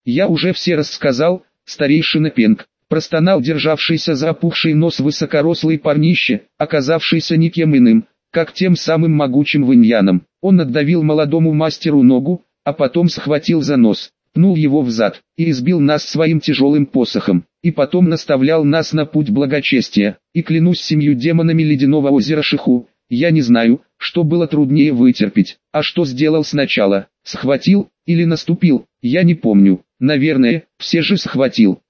Я уже все рассказал, старейшина Пенг. Простонал державшийся за опухший нос высокорослый парнище, оказавшийся никем иным, как тем самым могучим Вэньяном. Он отдавил молодому мастеру ногу, а потом схватил за нос, пнул его взад и избил нас своим тяжелым посохом, и потом наставлял нас на путь благочестия. И клянусь 7 демонами ледяного озера Шиху, я не знаю, что было труднее вытерпеть, а что сделал сначала, схватил или наступил, я не помню. Наверное, все же схватил.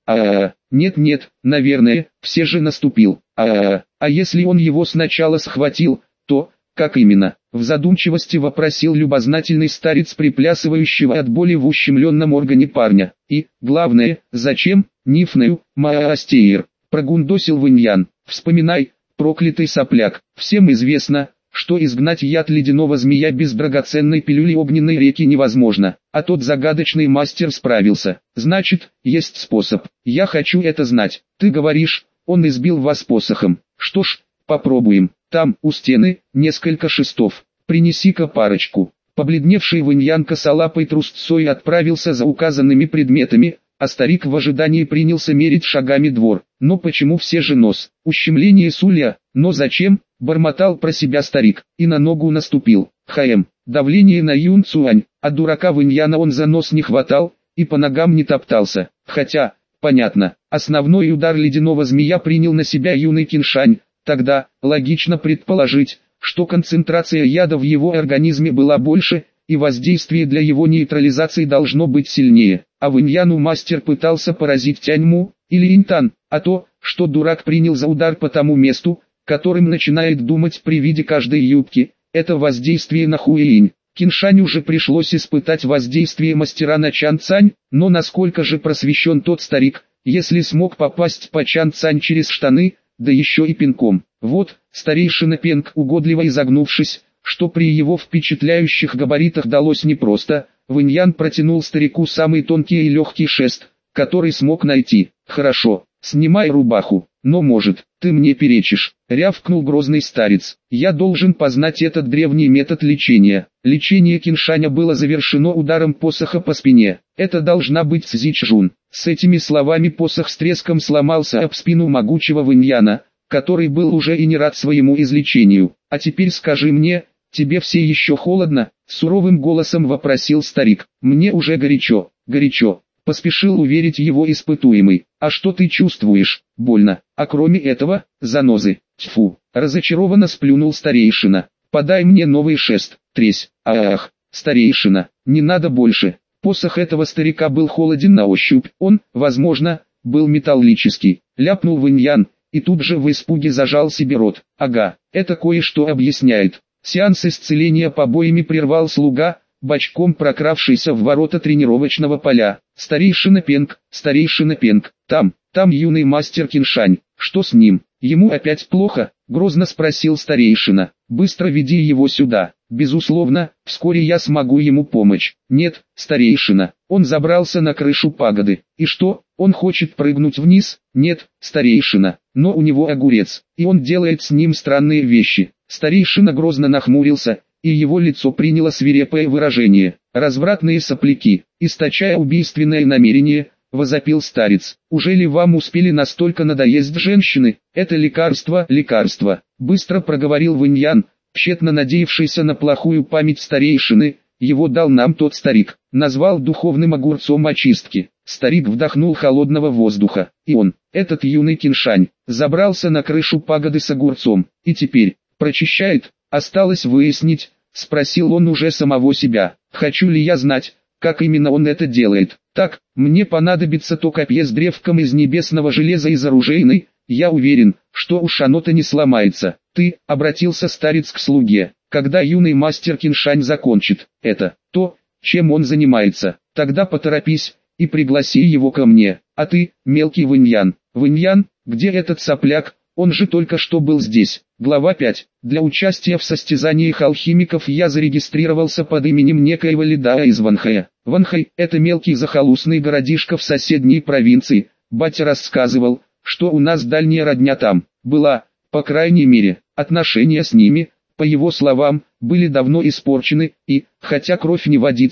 Нет, наверное, все же наступил. А если он его сначала схватил, то, как именно? В задумчивости вопросил любознательный старец приплясывающего от боли в ущемленном органе парня. И, главное, зачем? Нифнею, Маастеир, прогундосил Вэньян. Вспоминай, проклятый сопляк, всем известно, что изгнать яд ледяного змея без драгоценной пилюли огненной реки невозможно, а тот загадочный мастер справился. Значит, есть способ. Я хочу это знать. Ты говоришь, он избил вас посохом. Что ж, попробуем. Там, у стены, несколько шестов. Принеси-ка парочку. Побледневший Вэньян косолапой трусцой отправился за указанными предметами, а старик в ожидании принялся мерить шагами двор. Но почему все же нос? Ущемление сулья, но зачем? Бормотал про себя старик, и на ногу наступил. Давление на Юн Цуань, а дурака Вэньяна он за нос не хватал, и по ногам не топтался. Хотя, понятно, основной удар ледяного змея принял на себя юный Киншань, тогда, логично предположить, что концентрация яда в его организме была больше, и воздействие для его нейтрализации должно быть сильнее. А Вэньяну мастер пытался поразить Тяньму, или Интан, а то, что дурак принял за удар по тому месту, которым начинает думать при виде каждой юбки, это воздействие на Хуэинь. Киншаню же пришлось испытать воздействие мастера на Чан Цань, но насколько же просвещен тот старик, если смог попасть по Чан Цань через штаны, да еще и пинком. Вот, старейшина Пенг, угодливо изогнувшись, что при его впечатляющих габаритах далось непросто, Вэньян протянул старику самый тонкий и легкий шест, который смог найти. «Хорошо, снимай рубаху, но может, ты мне перечишь», — рявкнул грозный старец. «Я должен познать этот древний метод лечения». Лечение Киншаня было завершено ударом посоха по спине. Это должна быть Цзичжун. С этими словами посох с треском сломался об спину могучего Вэньяна, который был уже и не рад своему излечению. «А теперь скажи мне, тебе все еще холодно?» — суровым голосом вопросил старик. «Мне уже горячо, горячо», — поспешил уверить его испытуемый. «А что ты чувствуешь? Больно. А кроме этого, занозы». «Тьфу!» — разочарованно сплюнул старейшина. «Подай мне новый шест, тресь». «Ах, старейшина, не надо больше». Посох этого старика был холоден на ощупь. Он, возможно, был металлический. Ляпнул Вэньян, и тут же в испуге зажал себе рот. «Ага, это кое-что объясняет». Сеанс исцеления побоями прервал слуга, бочком прокравшийся в ворота тренировочного поля. «Старейшина Пенг, там юный мастер Киншань, что с ним? Ему опять плохо?» — грозно спросил старейшина. «Быстро веди его сюда». «Безусловно, вскоре я смогу ему помочь». «Нет, старейшина, он забрался на крышу пагоды». «И что, он хочет прыгнуть вниз?» «Нет, старейшина, но у него огурец, и он делает с ним странные вещи». Старейшина грозно нахмурился, и его лицо приняло свирепое выражение. «Развратные сопляки, источая убийственное намерение», — возопил старец. «Уже ли вам успели настолько надоесть женщины? Это лекарство, лекарство», — быстро проговорил Вэньян, тщетно надеявшийся на плохую память старейшины. «Его дал нам тот старик», назвал духовным огурцом очистки. Старик вдохнул холодного воздуха, и он, этот юный Киншань, забрался на крышу пагоды с огурцом, и теперь прочищает. Осталось выяснить, спросил он уже самого себя, хочу ли я знать, как именно он это делает. Так, мне понадобится то копье с древком из небесного железа из оружейной, я уверен, что уж оно-то не сломается. Ты, обратился старец к слуге, когда юный мастер Киншань закончит это, то, чем он занимается, тогда поторопись и пригласи его ко мне. А ты, мелкий Вэньян, где этот сопляк? Он же только что был здесь. Глава 5. Для участия в состязаниях алхимиков я зарегистрировался под именем некоего Лидая из Ванхая. Ванхай – это мелкий захолустный городишко в соседней провинции. Батя рассказывал, что у нас дальняя родня там была, по крайней мере, отношения с ними, по его словам, были давно испорчены, и, хотя кровь не водится,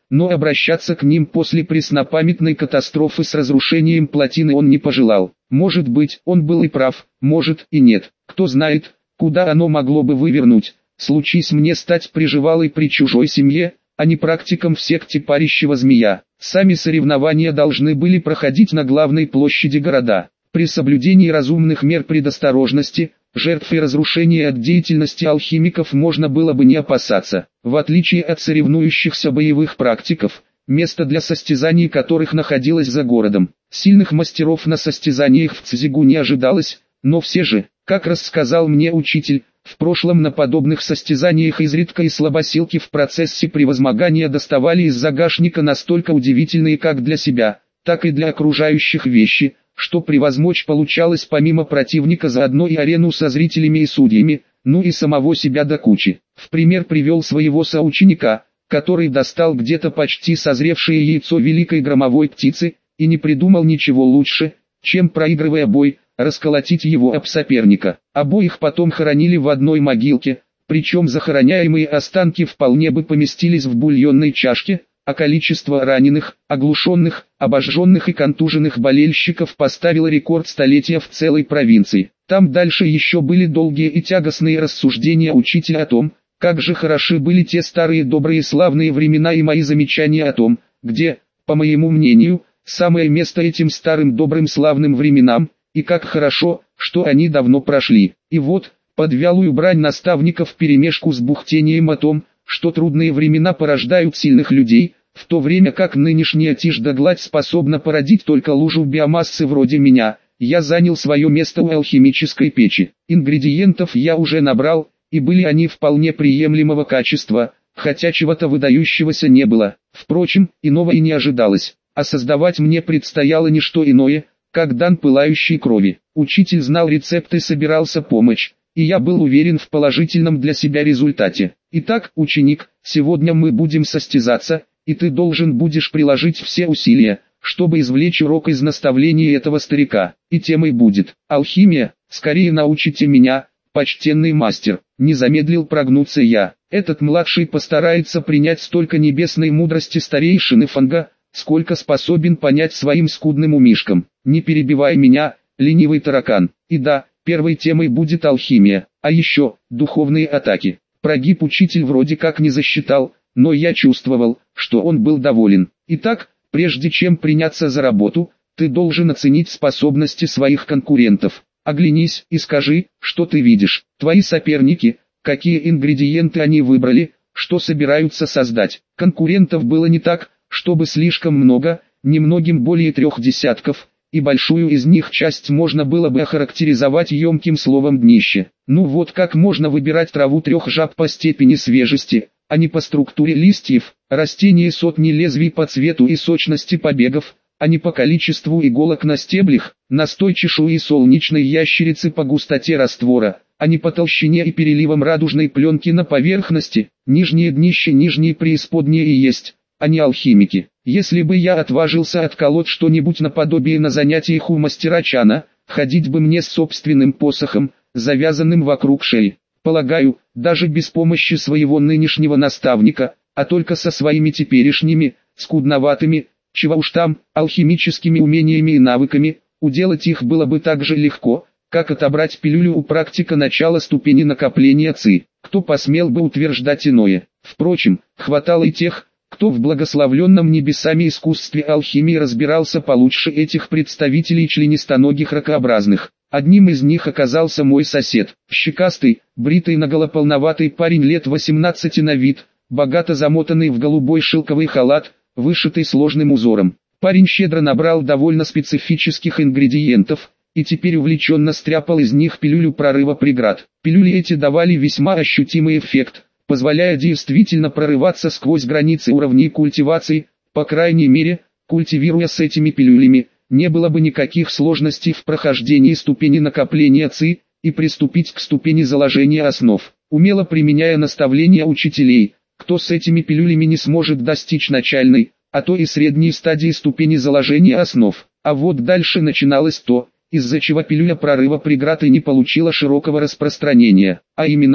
но обращаться к ним после преснопамятной катастрофы с разрушением плотины он не пожелал. Может быть, он был и прав, может и нет, кто знает, куда оно могло бы вывернуть. Случись мне стать приживалой при чужой семье, а не практиком в секте парящего змея. Сами соревнования должны были проходить на главной площади города. При соблюдении разумных мер предосторожности, жертв и разрушения от деятельности алхимиков можно было бы не опасаться. В отличие от соревнующихся боевых практиков, место для состязаний которых находилось за городом. Сильных мастеров на состязаниях в Цзигу не ожидалось, но все же, как рассказал мне учитель, в прошлом на подобных состязаниях изредка и слабосилки в процессе превозмогания доставали из загашника настолько удивительные как для себя, так и для окружающих вещи, что превозмочь получалось помимо противника заодно и арену со зрителями и судьями, ну и самого себя до кучи. В пример привел своего соученика, который достал где-то почти созревшее яйцо великой громовой птицы, и не придумал ничего лучше, чем, проигрывая бой, расколотить его об соперника. Обоих потом хоронили в одной могилке, причем захороняемые останки вполне бы поместились в бульонной чашке, а количество раненых, оглушенных, обожженных и контуженных болельщиков поставило рекорд столетия в целой провинции. Там дальше еще были долгие и тягостные рассуждения учителя о том, как же хороши были те старые добрые славные времена и мои замечания о том, где, по моему мнению, самое место этим старым добрым славным временам, и как хорошо, что они давно прошли. И вот, под вялую брань наставников вперемешку с бухтением о том, что трудные времена порождают сильных людей, в то время как нынешняя тишь да гладь способна породить только лужу биомассы вроде меня, я занял свое место у алхимической печи. Ингредиентов я уже набрал, и были они вполне приемлемого качества, хотя чего-то выдающегося не было. Впрочем, иного и не ожидалось, а создавать мне предстояло не что иное, как дан пылающей крови. Учитель знал рецепт и собирался помочь, и я был уверен в положительном для себя результате. Итак, ученик, сегодня мы будем состязаться, и ты должен будешь приложить все усилия, чтобы извлечь урок из наставлений этого старика. И темой будет алхимия. Скорее научите меня, почтенный мастер. Не замедлил прогнуться я. Этот младший постарается принять столько небесной мудрости старейшины Фанга, сколько способен понять своим скудным умишкам. Не перебивай меня, ленивый таракан. И да, первой темой будет алхимия, а еще духовные атаки. Прогиб учитель вроде как не засчитал, но я чувствовал, что он был доволен. Итак, прежде чем приняться за работу, ты должен оценить способности своих конкурентов. Оглянись и скажи, что ты видишь. Твои соперники, какие ингредиенты они выбрали, что собираются создать. Конкурентов было не так, чтобы слишком много, немногим более 3 десятков, и большую из них часть можно было бы охарактеризовать емким словом «днище». Ну вот как можно выбирать траву 3 жаб по степени свежести, а не по структуре листьев, растения сотни лезвий по цвету и сочности побегов, а не по количеству иголок на стеблях, настой чешуи солнечной ящерицы по густоте раствора, а не по толщине и переливам радужной пленки на поверхности. Нижнее днище, нижние преисподние и есть, а не алхимики. Если бы я отважился отколоть что-нибудь наподобие на занятиях у мастера Чана, ходить бы мне с собственным посохом, завязанным вокруг шеи. Полагаю, даже без помощи своего нынешнего наставника, а только со своими теперешними, скудноватыми, чего уж там, алхимическими умениями и навыками, уделать их было бы так же легко, как отобрать пилюлю у практика начала ступени накопления ци. Кто посмел бы утверждать иное? Впрочем, хватало и тех, кто в благословленном небесами искусстве алхимии разбирался получше этих представителей членистоногих ракообразных. Одним из них оказался мой сосед, щекастый, бритый наголо полноватый парень лет 18 на вид, богато замотанный в голубой шелковый халат, вышитый сложным узором. Парень щедро набрал довольно специфических ингредиентов, и теперь увлеченно стряпал из них пилюлю прорыва преград. Пилюли эти давали весьма ощутимый эффект, позволяя действительно прорываться сквозь границы уровней культивации. По крайней мере, культивируя с этими пилюлями, не было бы никаких сложностей в прохождении ступени накопления ци, и приступить к ступени заложения основ. Умело применяя наставления учителей, кто с этими пилюлями не сможет достичь начальной, а то и средней стадии ступени заложения основ. А вот дальше начиналось то, из-за чего пилюля прорыва преград и не получила широкого распространения, а именно,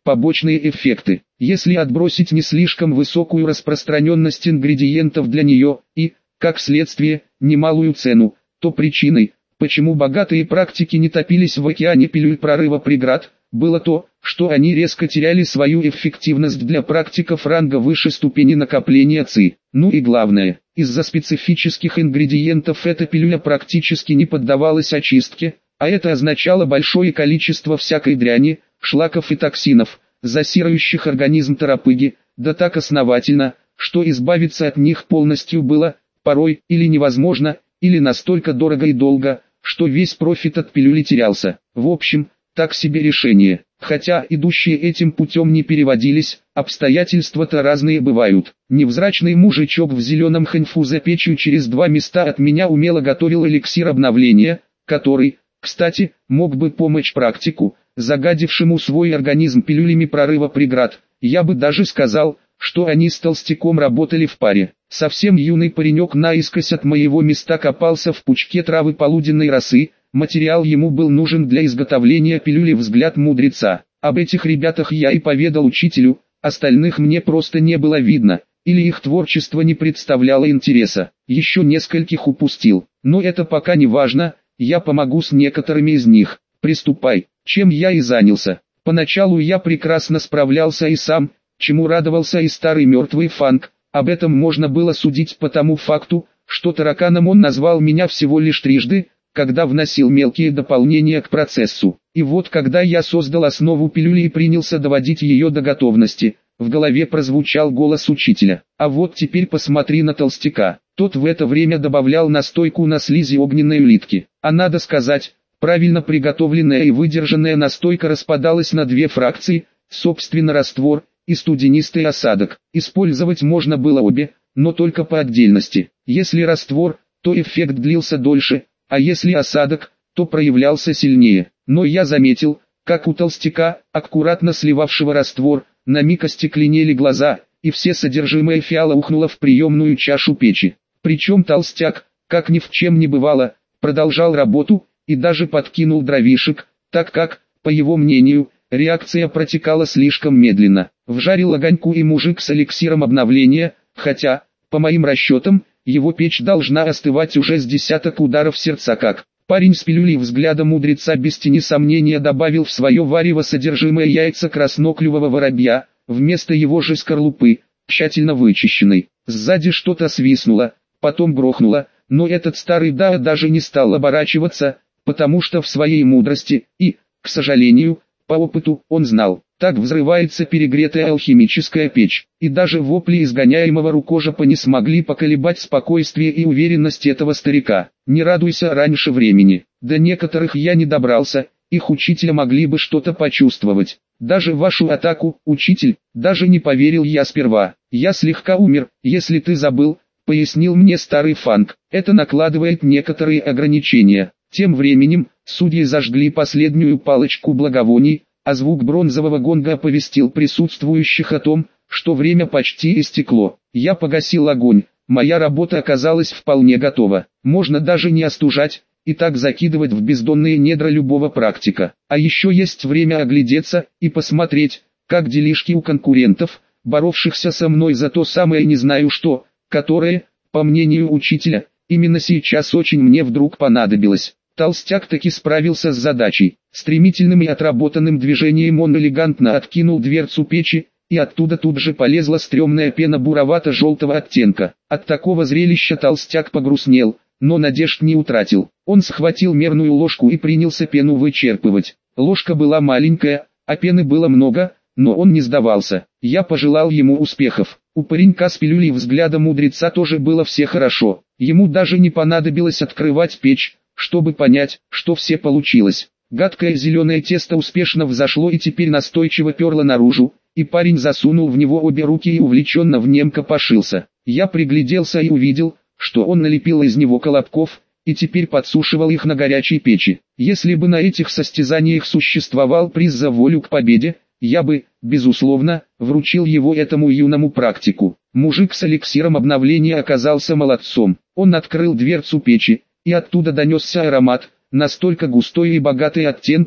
побочные эффекты. Если отбросить не слишком высокую распространенность ингредиентов для нее и, как следствие, немалую цену, то причиной, почему богатые практики не топились в океане пилюль прорыва преград, было то, что они резко теряли свою эффективность для практиков ранга выше ступени накопления ЦИ. Ну и главное, из-за специфических ингредиентов эта пилюля практически не поддавалась очистке, а это означало большое количество всякой дряни, шлаков и токсинов, засирающих организм торопыги, да так основательно, что избавиться от них полностью было, порой, или невозможно, или настолько дорого и долго, что весь профит от пилюли терялся. В общем, так себе решение. Хотя идущие этим путем не переводились, обстоятельства-то разные бывают. Невзрачный мужичок в зеленом ханьфу за печью через 2 места от меня умело готовил эликсир обновления, который, кстати, мог бы помочь практику, загадившему свой организм пилюлями прорыва преград. Я бы даже сказал, что они с толстяком работали в паре. Совсем юный паренек наискось от моего места копался в пучке травы полуденной росы. Материал ему был нужен для изготовления пилюли «Взгляд мудреца». Об этих ребятах я и поведал учителю, остальных мне просто не было видно, или их творчество не представляло интереса. Еще нескольких упустил, но это пока не важно, я помогу с некоторыми из них. Приступай, чем я и занялся. Поначалу я прекрасно справлялся и сам, чему радовался и старый мертвый Фанг. Об этом можно было судить по тому факту, что тараканом он назвал меня всего лишь трижды, когда вносил мелкие дополнения к процессу. И вот когда я создал основу пилюли и принялся доводить ее до готовности, в голове прозвучал голос учителя. А вот теперь посмотри на толстяка. Тот в это время добавлял настойку на слизи огненной улитки. А надо сказать, правильно приготовленная и выдержанная настойка распадалась на 2 фракции, собственно раствор и студенистый осадок. Использовать можно было обе, но только по отдельности. Если раствор, то эффект длился дольше, а если осадок, то проявлялся сильнее. Но я заметил, как у толстяка, аккуратно сливавшего раствор, на миг остекленели глаза, и все содержимое фиала ухнуло в приемную чашу печи. Причем толстяк, как ни в чем не бывало, продолжал работу, и даже подкинул дровишек, так как, по его мнению, реакция протекала слишком медленно. Вжарил огоньку и мужик с эликсиром обновления, хотя, по моим расчетам, его печь должна остывать уже с 10 ударов сердца как. Парень с пилюлей «Взгляда мудреца» без тени сомнения добавил в свое варево содержимое яйца красноклювого воробья, вместо его же скорлупы, тщательно вычищенной. Сзади что-то свистнуло, потом грохнуло, но этот старый Дао даже не стал оборачиваться, потому что в своей мудрости и, к сожалению, по опыту, он знал, так взрывается перегретая алхимическая печь, и даже вопли изгоняемого рукожопа не смогли поколебать спокойствие и уверенность этого старика. Не радуйся раньше времени. До некоторых я не добрался, их учителя могли бы что-то почувствовать. Даже вашу атаку, учитель, даже не поверил я сперва. Я слегка умер, если ты забыл, пояснил мне старый Фанг. Это накладывает некоторые ограничения. Тем временем, судьи зажгли последнюю палочку благовоний, а звук бронзового гонга оповестил присутствующих о том, что время почти истекло. Я погасил огонь, моя работа оказалась вполне готова. Можно даже не остужать, и так закидывать в бездонные недра любого практика. А еще есть время оглядеться и посмотреть, как делишки у конкурентов, боровшихся со мной за то самое не знаю что, которое, по мнению учителя, именно сейчас очень мне вдруг понадобилось. Толстяк таки справился с задачей. Стремительным и отработанным движением он элегантно откинул дверцу печи, и оттуда тут же полезла стрёмная пена буровато-желтого оттенка. От такого зрелища толстяк погрустнел, но надежд не утратил. Он схватил мерную ложку и принялся пену вычерпывать. Ложка была маленькая, а пены было много, но он не сдавался. Я пожелал ему успехов. У паренька с пилюлей «Взгляда мудреца» тоже было все хорошо. Ему даже не понадобилось открывать печь, чтобы понять, что все получилось. Гадкое зеленое тесто успешно взошло и теперь настойчиво перло наружу, и парень засунул в него обе руки и увлеченно в нем копошился. Я пригляделся и увидел, что он налепил из него колобков, и теперь подсушивал их на горячей печи. Если бы на этих состязаниях существовал приз за волю к победе, я бы, безусловно, вручил его этому юному практику. Мужик с эликсиром обновления оказался молодцом. Он открыл дверцу печи, и оттуда донесся аромат, настолько густой и богатый оттенками,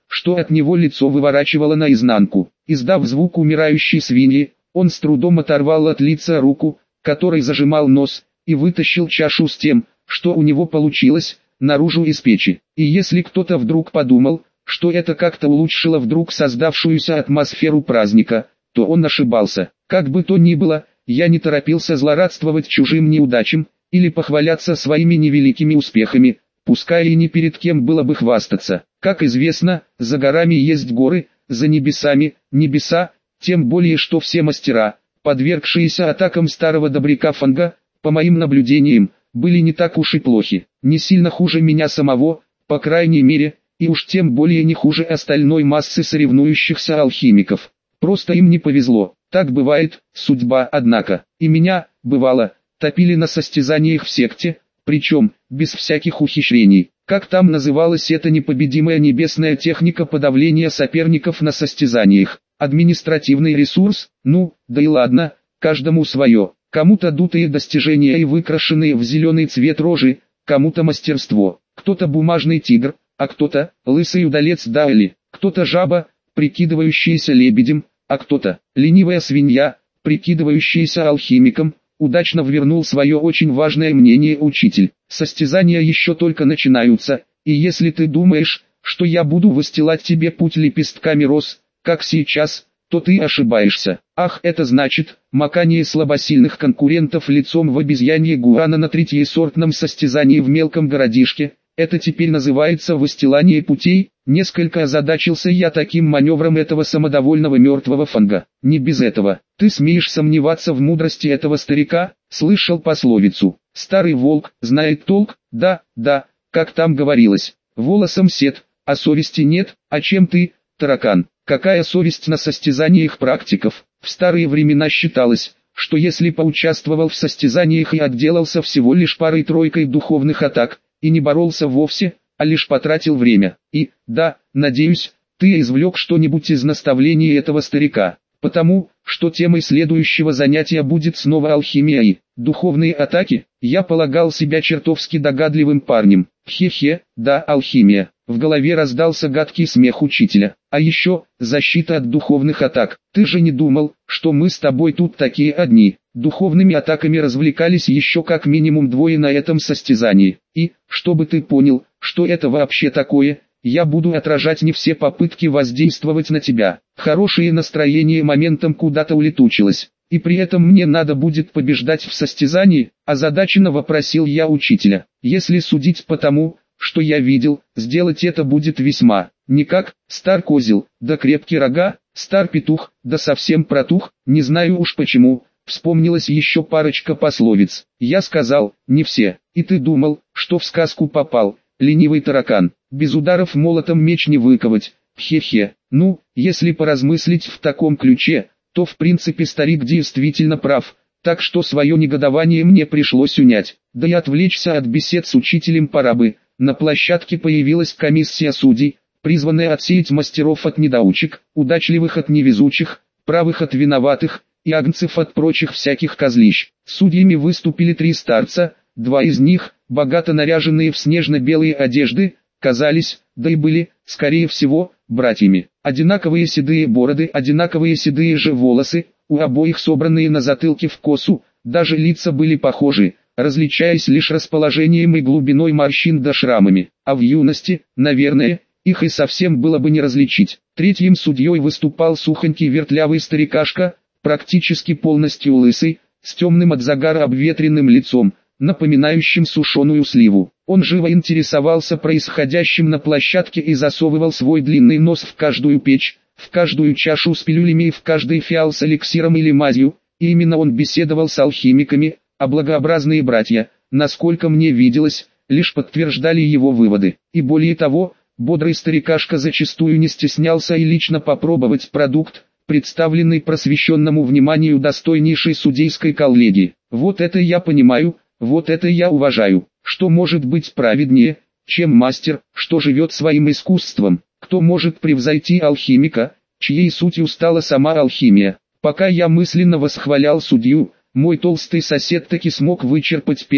что от него лицо выворачивало наизнанку. Издав звук умирающей свиньи, он с трудом оторвал от лица руку, которой зажимал нос, и вытащил чашу с тем, что у него получилось, наружу из печи. И если кто-то вдруг подумал, что это как-то улучшило вдруг создавшуюся атмосферу праздника, то он ошибался. Как бы то ни было, я не торопился злорадствовать чужим неудачам, или похваляться своими невеликими успехами, пускай и не перед кем было бы хвастаться. Как известно, за горами есть горы, за небесами небеса, тем более что все мастера, подвергшиеся атакам старого добряка Фанга, по моим наблюдениям, были не так уж и плохи, не сильно хуже меня самого, по крайней мере, и уж тем более не хуже остальной массы соревнующихся алхимиков. Просто им не повезло, так бывает, судьба однако, и меня, бывало, топили на состязаниях в секте, причем, без всяких ухищрений. Как там называлась эта непобедимая небесная техника подавления соперников на состязаниях? Административный ресурс? Ну, да и ладно, каждому свое. Кому-то дутые достижения и выкрашенные в зеленый цвет рожи, кому-то мастерство, кто-то бумажный тигр, а кто-то лысый удалец Дайли, кто-то жаба, прикидывающаяся лебедем, а кто-то ленивая свинья, прикидывающаяся алхимиком. Удачно ввернул свое очень важное мнение учитель. Состязания еще только начинаются, и если ты думаешь, что я буду выстилать тебе путь лепестками роз, как сейчас, то ты ошибаешься. Ах, это значит, макание слабосильных конкурентов лицом в обезьянье гуана на третьесортном состязании в мелком городишке. Это теперь называется выстилание путей. Несколько озадачился я таким маневром этого самодовольного мертвого Фанга. Не без этого. Ты смеешь сомневаться в мудрости этого старика? Слышал пословицу. Старый волк знает толк, да, как там говорилось. Волосом сет, а совести нет, а чем ты, таракан? Какая совесть на состязаниях практиков? В старые времена считалось, что если поучаствовал в состязаниях и отделался всего лишь парой-тройкой духовных атак, и не боролся вовсе, а лишь потратил время. И, да, надеюсь, ты извлек что-нибудь из наставлений этого старика, потому, что темой следующего занятия будет снова алхимия и духовные атаки. Я полагал себя чертовски догадливым парнем. Хе-хе, да, алхимия. В голове раздался гадкий смех учителя. А еще, защита от духовных атак. Ты же не думал, что мы с тобой тут такие одни. Духовными атаками развлекались еще как минимум двое на этом состязании. И, чтобы ты понял, что это вообще такое, я буду отражать не все попытки воздействовать на тебя. Хорошее настроение моментом куда-то улетучилось. И при этом мне надо будет побеждать в состязании, озадаченно вопросил я учителя. Если судить по тому, что я видел, сделать это будет весьма никак. Стар козел, да крепкий рога, стар петух, да совсем протух, не знаю уж почему. Вспомнилась еще парочка пословиц. Я сказал, не все. И ты думал, что в сказку попал, ленивый таракан. Без ударов молотом меч не выковать. Хе-хе. Ну, если поразмыслить в таком ключе, то в принципе старик действительно прав. Так что свое негодование мне пришлось унять. Да и отвлечься от бесед с учителем пора бы. На площадке появилась комиссия судей, призванная отсеять мастеров от недоучек, удачливых от невезучих, правых от виноватых, и агнцев от прочих всяких козлищ. Судьями выступили 3 старца, 2 из них, богато наряженные в снежно-белые одежды, казались, да и были, скорее всего, братьями. Одинаковые седые бороды, одинаковые седые же волосы, у обоих собранные на затылке в косу, даже лица были похожи, различаясь лишь расположением и глубиной морщин да шрамами. А в юности, наверное, их и совсем было бы не различить. Третьим судьей выступал сухонький вертлявый старикашка, практически полностью лысый, с темным от загара обветренным лицом, напоминающим сушеную сливу. Он живо интересовался происходящим на площадке и засовывал свой длинный нос в каждую печь, в каждую чашу с пилюлями и в каждый фиал с эликсиром или мазью, и именно он беседовал с алхимиками, а благообразные братья, насколько мне виделось, лишь подтверждали его выводы. И более того, бодрый старикашка зачастую не стеснялся и лично попробовать продукт, представленный просвещенному вниманию достойнейшей судейской коллегии. Вот это я понимаю, вот это я уважаю. Что может быть праведнее, чем мастер, что живет своим искусством? Кто может превзойти алхимика, чьей сутью стала сама алхимия? Пока я мысленно восхвалял судью, мой толстый сосед таки смог вычерпать пену,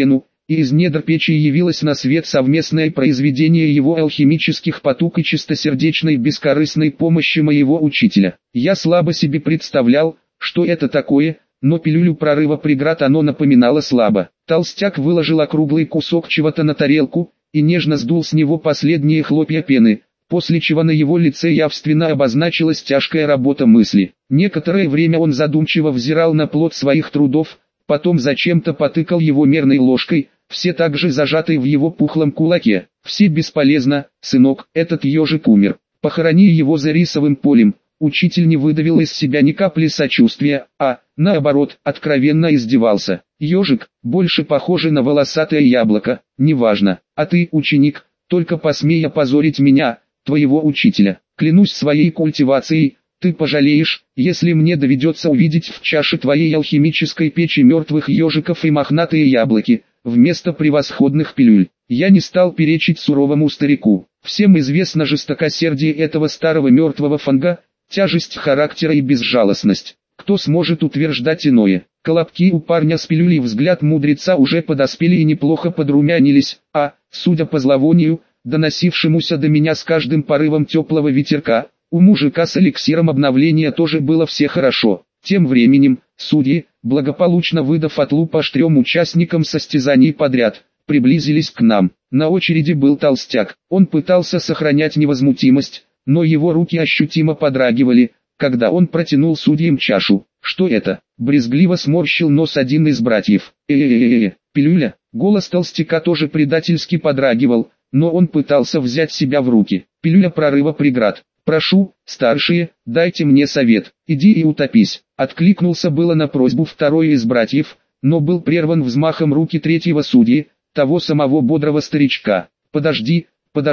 и из недр печи явилось на свет совместное произведение его алхимических потуг и чистосердечной бескорыстной помощи моего учителя. Я слабо себе представлял, что это такое, но пилюлю прорыва преград оно напоминало слабо. Толстяк выложил округлый кусок чего-то на тарелку и нежно сдул с него последние хлопья пены, после чего на его лице явственно обозначилась тяжкая работа мысли. Некоторое время он задумчиво взирал на плод своих трудов, потом зачем-то потыкал его мерной ложкой, все так же зажатой в его пухлом кулаке. «Все бесполезно, сынок, этот ежик умер. Похорони его за рисовым полем». Учитель не выдавил из себя ни капли сочувствия, а, наоборот, откровенно издевался. «Ежик, больше похожий на волосатое яблоко, неважно. А ты, ученик, только посмей опозорить меня, твоего учителя. Клянусь своей культивацией, ты пожалеешь, если мне доведется увидеть в чаше твоей алхимической печи мертвых ежиков и мохнатые яблоки, вместо превосходных пилюль». Я не стал перечить суровому старику. Всем известно жестокосердие этого старого мертвого фанга, тяжесть характера и безжалостность. Кто сможет утверждать иное? Колобки у парня с пилюлей взгляд мудреца уже подоспели и неплохо подрумянились, а, судя по зловонию, доносившемуся до меня с каждым порывом теплого ветерка, у мужика с эликсиром обновления тоже было все хорошо. Тем временем, судьи, благополучно выдав отлуп по 3 участникам состязаний подряд, приблизились к нам. На очереди был толстяк. Он пытался сохранять невозмутимость, но его руки ощутимо подрагивали, когда он протянул судьям чашу. «Что это?» — брезгливо сморщил нос один из братьев. Пилюля». Голос толстяка тоже предательски подрагивал, но он пытался взять себя в руки. «Пилюля прорыва преград. Прошу, старшие, дайте мне совет. Иди и утопись». Откликнулся было на просьбу второй из братьев, но был прерван взмахом руки третьего судьи, того самого бодрого старичка. «Подожди,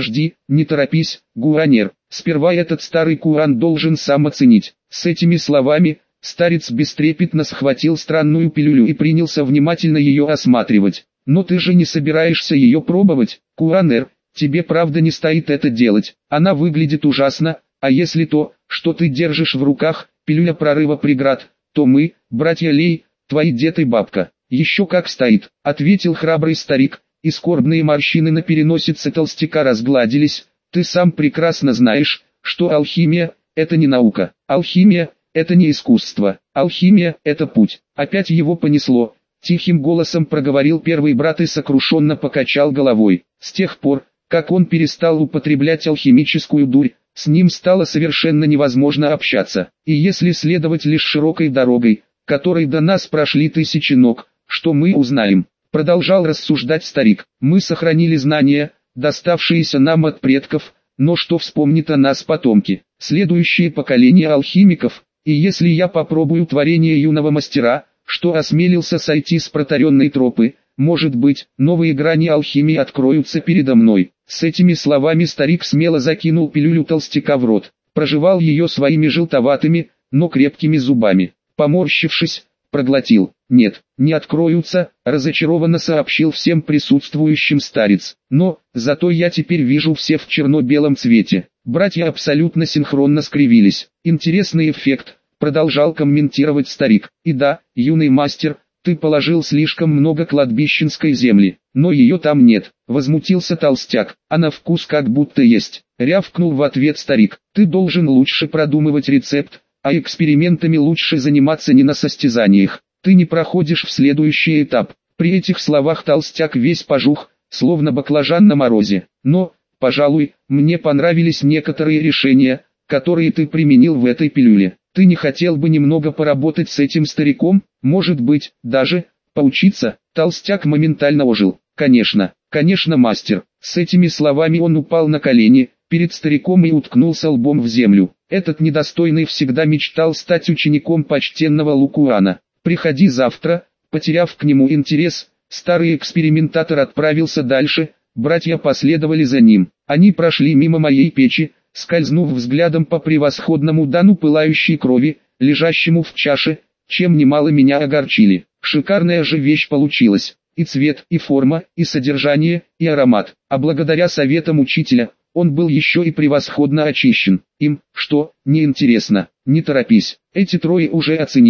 не торопись, Гуранер, сперва этот старый Куран должен сам оценить». С этими словами, старец бестрепетно схватил странную пилюлю и принялся внимательно ее осматривать. «Но ты же не собираешься ее пробовать, Куранер, тебе правда не стоит это делать, она выглядит ужасно, а если то, что ты держишь в руках, пилюля прорыва преград, то мы, братья Лей, твои дед и бабка». «Еще как стоит», — ответил храбрый старик, и скорбные морщины на переносице толстяка разгладились. «Ты сам прекрасно знаешь, что алхимия — это не наука, алхимия — это не искусство, алхимия — это путь». Опять его понесло. Тихим голосом проговорил первый брат и сокрушенно покачал головой. С тех пор, как он перестал употреблять алхимическую дурь, с ним стало совершенно невозможно общаться. И если следовать лишь широкой дорогой, которой до нас прошли тысячи ног, что мы узнаем? Продолжал рассуждать старик. Мы сохранили знания, доставшиеся нам от предков, но что вспомнит о нас потомки? Следующее поколение алхимиков, и если я попробую творение юного мастера, что осмелился сойти с протаренной тропы, может быть, новые грани алхимии откроются передо мной. С этими словами старик смело закинул пилюлю толстяка в рот, прожевал ее своими желтоватыми, но крепкими зубами. Поморщившись, проглотил. «Нет, не откроются», — разочарованно сообщил всем присутствующим старец. «Но, зато я теперь вижу все в черно-белом цвете». Братья абсолютно синхронно скривились. «Интересный эффект», — продолжал комментировать старик. «И да, юный мастер, ты положил слишком много кладбищенской земли, но ее там нет», — возмутился толстяк. «А на вкус как будто есть», — рявкнул в ответ старик. «Ты должен лучше продумывать рецепт, а экспериментами лучше заниматься не на состязаниях. Ты не проходишь в следующий этап». При этих словах толстяк весь пожух, словно баклажан на морозе. «Но, пожалуй, мне понравились некоторые решения, которые ты применил в этой пилюле. Ты не хотел бы немного поработать с этим стариком, может быть, даже поучиться?» Толстяк моментально ожил. Конечно, мастер». С этими словами он упал на колени перед стариком и уткнулся лбом в землю. Этот недостойный всегда мечтал стать учеником почтенного Лукуана. «Приходи завтра». Потеряв к нему интерес, старый экспериментатор отправился дальше, братья последовали за ним. Они прошли мимо моей печи, скользнув взглядом по превосходному дану пылающей крови, лежащему в чаше, чем немало меня огорчили. Шикарная же вещь получилась. И цвет, и форма, и содержание, и аромат. А благодаря советам учителя, он был еще и превосходно очищен. Им, что, неинтересно, не торопись. Эти трое уже оценили,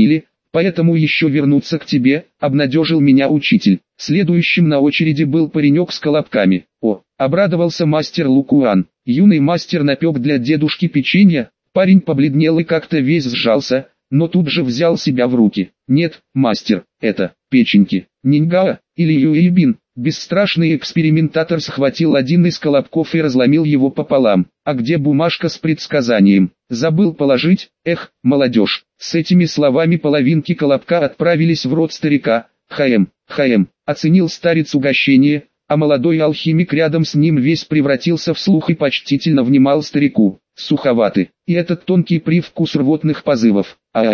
поэтому еще вернуться к тебе, обнадежил меня учитель. Следующим на очереди был паренек с колобками. О, обрадовался мастер Лукуан. Юный мастер напек для дедушки печенье. Парень побледнел и как-то весь сжался, но тут же взял себя в руки. Нет, мастер, это печеньки. Ниньгао или Юэйбин. Бесстрашный экспериментатор схватил один из колобков и разломил его пополам. А где бумажка с предсказанием? Забыл положить? Эх, молодежь. С этими словами половинки колобка отправились в рот старика. Хаэм, оценил старец угощение, а молодой алхимик рядом с ним весь превратился в слух и почтительно внимал старику. Суховаты. И этот тонкий привкус рвотных позывов.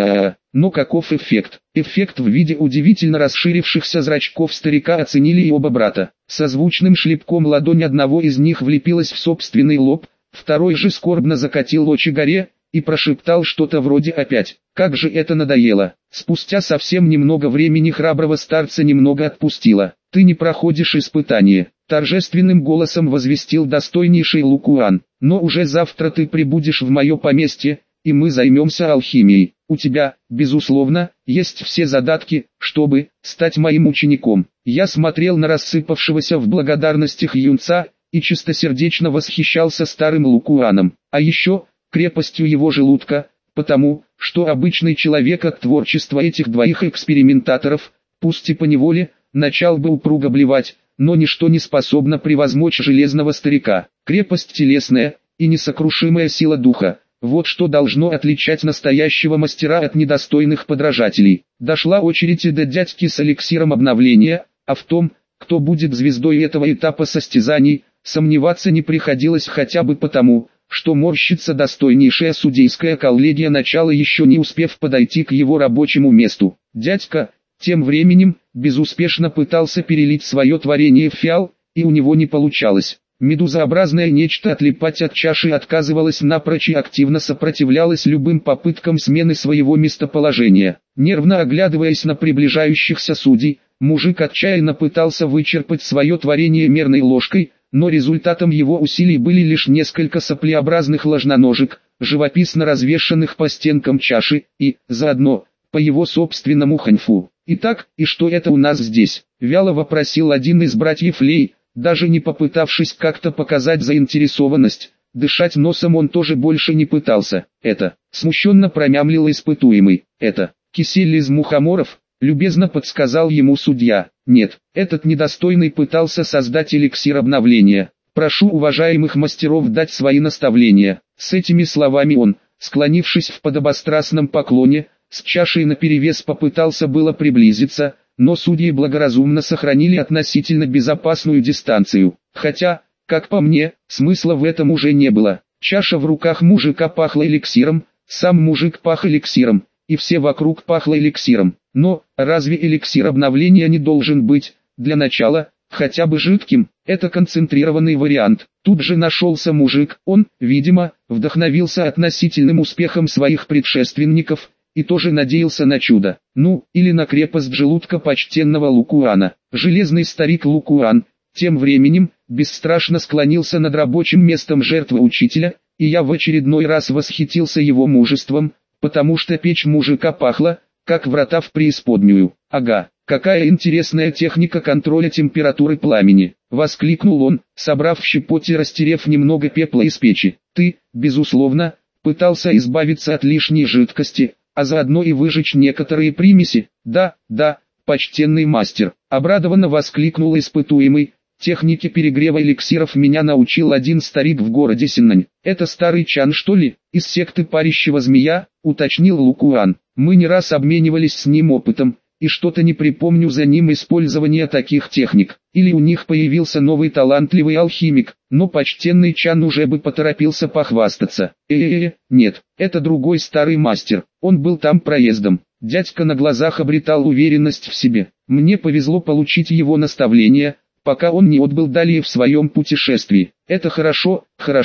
Но каков эффект? Эффект в виде удивительно расширившихся зрачков старика оценили и оба брата. Со звучным шлепком ладонь одного из них влепилась в собственный лоб, второй же скорбно закатил очи горе и прошептал что-то вроде «опять». Как же это надоело. Спустя совсем немного времени храброго старца немного отпустило. «Ты не проходишь испытание», — торжественным голосом возвестил достойнейший Лукуан. «Но уже завтра ты прибудешь в мое поместье, и мы займемся алхимией. У тебя, безусловно, есть все задатки, чтобы стать моим учеником». Я смотрел на рассыпавшегося в благодарностях юнца и чистосердечно восхищался старым Лукуаном, а еще крепостью его желудка, потому что обычный человек от творчества этих двоих экспериментаторов, пусть и поневоле, начал бы упруго блевать, но ничто не способно превозмочь железного старика. Крепость телесная и несокрушимая сила духа. Вот что должно отличать настоящего мастера от недостойных подражателей. Дошла очередь и до дядьки с эликсиром обновления, а в том, кто будет звездой этого этапа состязаний, сомневаться не приходилось хотя бы потому, что морщится достойнейшая судейская коллегия, начала еще не успев подойти к его рабочему месту. Дядька, тем временем, безуспешно пытался перелить свое творение в фиал, и у него не получалось. Медузообразное нечто отлипать от чаши отказывалось напрочь и активно сопротивлялось любым попыткам смены своего местоположения. Нервно оглядываясь на приближающихся судей, мужик отчаянно пытался вычерпать свое творение мерной ложкой, но результатом его усилий были лишь несколько соплеобразных ложноножек, живописно развешанных по стенкам чаши, и, заодно, по его собственному ханьфу. «Итак, и что это у нас здесь?» — вяло вопросил один из братьев Лей, даже не попытавшись как-то показать заинтересованность. Дышать носом он тоже больше не пытался. «Это», — смущенно промямлил испытуемый, — «это кисель из мухоморов», — любезно подсказал ему судья. «Нет, этот недостойный пытался создать эликсир обновления. Прошу уважаемых мастеров дать свои наставления». С этими словами он, склонившись в подобострастном поклоне, с чашей наперевес попытался было приблизиться, но судьи благоразумно сохранили относительно безопасную дистанцию. Хотя, как по мне, смысла в этом уже не было. Чаша в руках мужика пахла эликсиром, сам мужик пах эликсиром, и все вокруг пахло эликсиром. Но, разве эликсир обновления не должен быть, для начала, хотя бы жидким? Это концентрированный вариант. Тут же нашелся мужик, он, видимо, вдохновился относительным успехом своих предшественников, и тоже надеялся на чудо, ну, или на крепость желудка почтенного Лукуана. Железный старик Лукуан, тем временем, бесстрашно склонился над рабочим местом жертвы учителя, и я в очередной раз восхитился его мужеством, потому что печь мужика пахла, как врата в преисподнюю. «Ага, какая интересная техника контроля температуры пламени!» — воскликнул он, собрав в щепоть и растерев немного пепла из печи. «Ты, безусловно, пытался избавиться от лишней жидкости, а заодно и выжечь некоторые примеси?» «Да, почтенный мастер», — обрадованно воскликнул испытуемый. «Технике перегрева эликсиров меня научил один старик в городе Синнань». «Это старый Чан, что ли, из секты парящего змея?» — уточнил Лукуан. «Мы не раз обменивались с ним опытом, и что-то не припомню за ним использования таких техник. Или у них появился новый талантливый алхимик, но почтенный Чан уже бы поторопился похвастаться». Нет, это другой старый мастер, он был там проездом». Дядька на глазах обретал уверенность в себе. Мне повезло получить его наставления, пока он не отбыл далее в своем путешествии. «Это хорошо,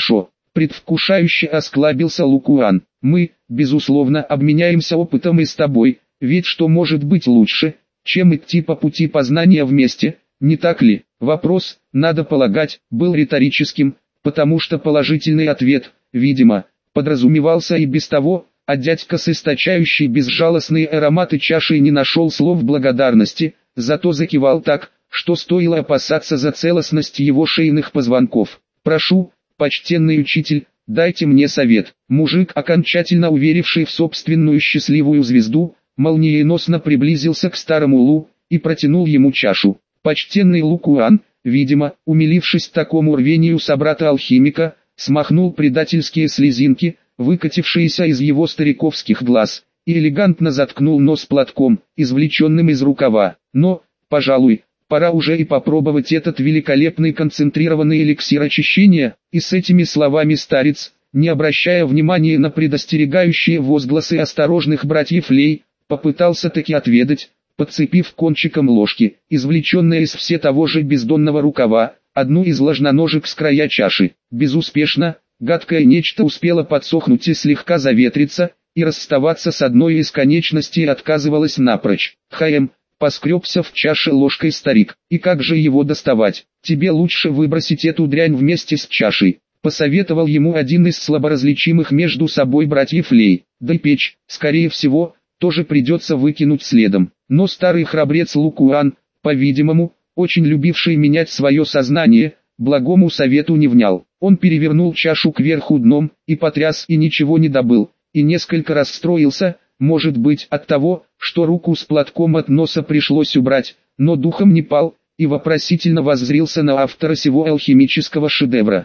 предвкушающе осклабился Лукуан. «Мы, безусловно, обменяемся опытом и с тобой, ведь что может быть лучше, чем идти по пути познания вместе, не так ли?» Вопрос, надо полагать, был риторическим, потому что положительный ответ, видимо, подразумевался и без того, а дядька с источающей безжалостные ароматы чашей не нашел слов благодарности, зато закивал так, что стоило опасаться за целостность его шейных позвонков. «Прошу, почтенный учитель, дайте мне совет». Мужик, окончательно уверивший в собственную счастливую звезду, молниеносно приблизился к старому Лу и протянул ему чашу. Почтенный Лу Куан, видимо, умилившись такому рвению собрата-алхимика, смахнул предательские слезинки, выкатившиеся из его стариковских глаз, и элегантно заткнул нос платком, извлеченным из рукава. «Но, пожалуй, пора уже и попробовать этот великолепный концентрированный эликсир очищения». И с этими словами старец, не обращая внимания на предостерегающие возгласы осторожных братьев Лей, попытался таки отведать, подцепив кончиком ложки, извлеченное из все того же бездонного рукава, одну из ложноножек с края чаши. Безуспешно, гадкое нечто успело подсохнуть и слегка заветриться, и расставаться с одной из конечностей отказывалось напрочь. Поскребся в чаше ложкой старик. «И как же его доставать? Тебе лучше выбросить эту дрянь вместе с чашей», посоветовал ему один из слаборазличимых между собой братьев Лей. «Да и печь, скорее всего, тоже придется выкинуть следом». Но старый храбрец Лу Куан, по-видимому, очень любивший менять свое сознание, благому совету не внял. Он перевернул чашу кверху дном, и потряс, и ничего не добыл, и несколько расстроился, может быть, от того, что руку с платком от носа пришлось убрать, но духом не пал, и вопросительно воззрился на автора сего алхимического шедевра.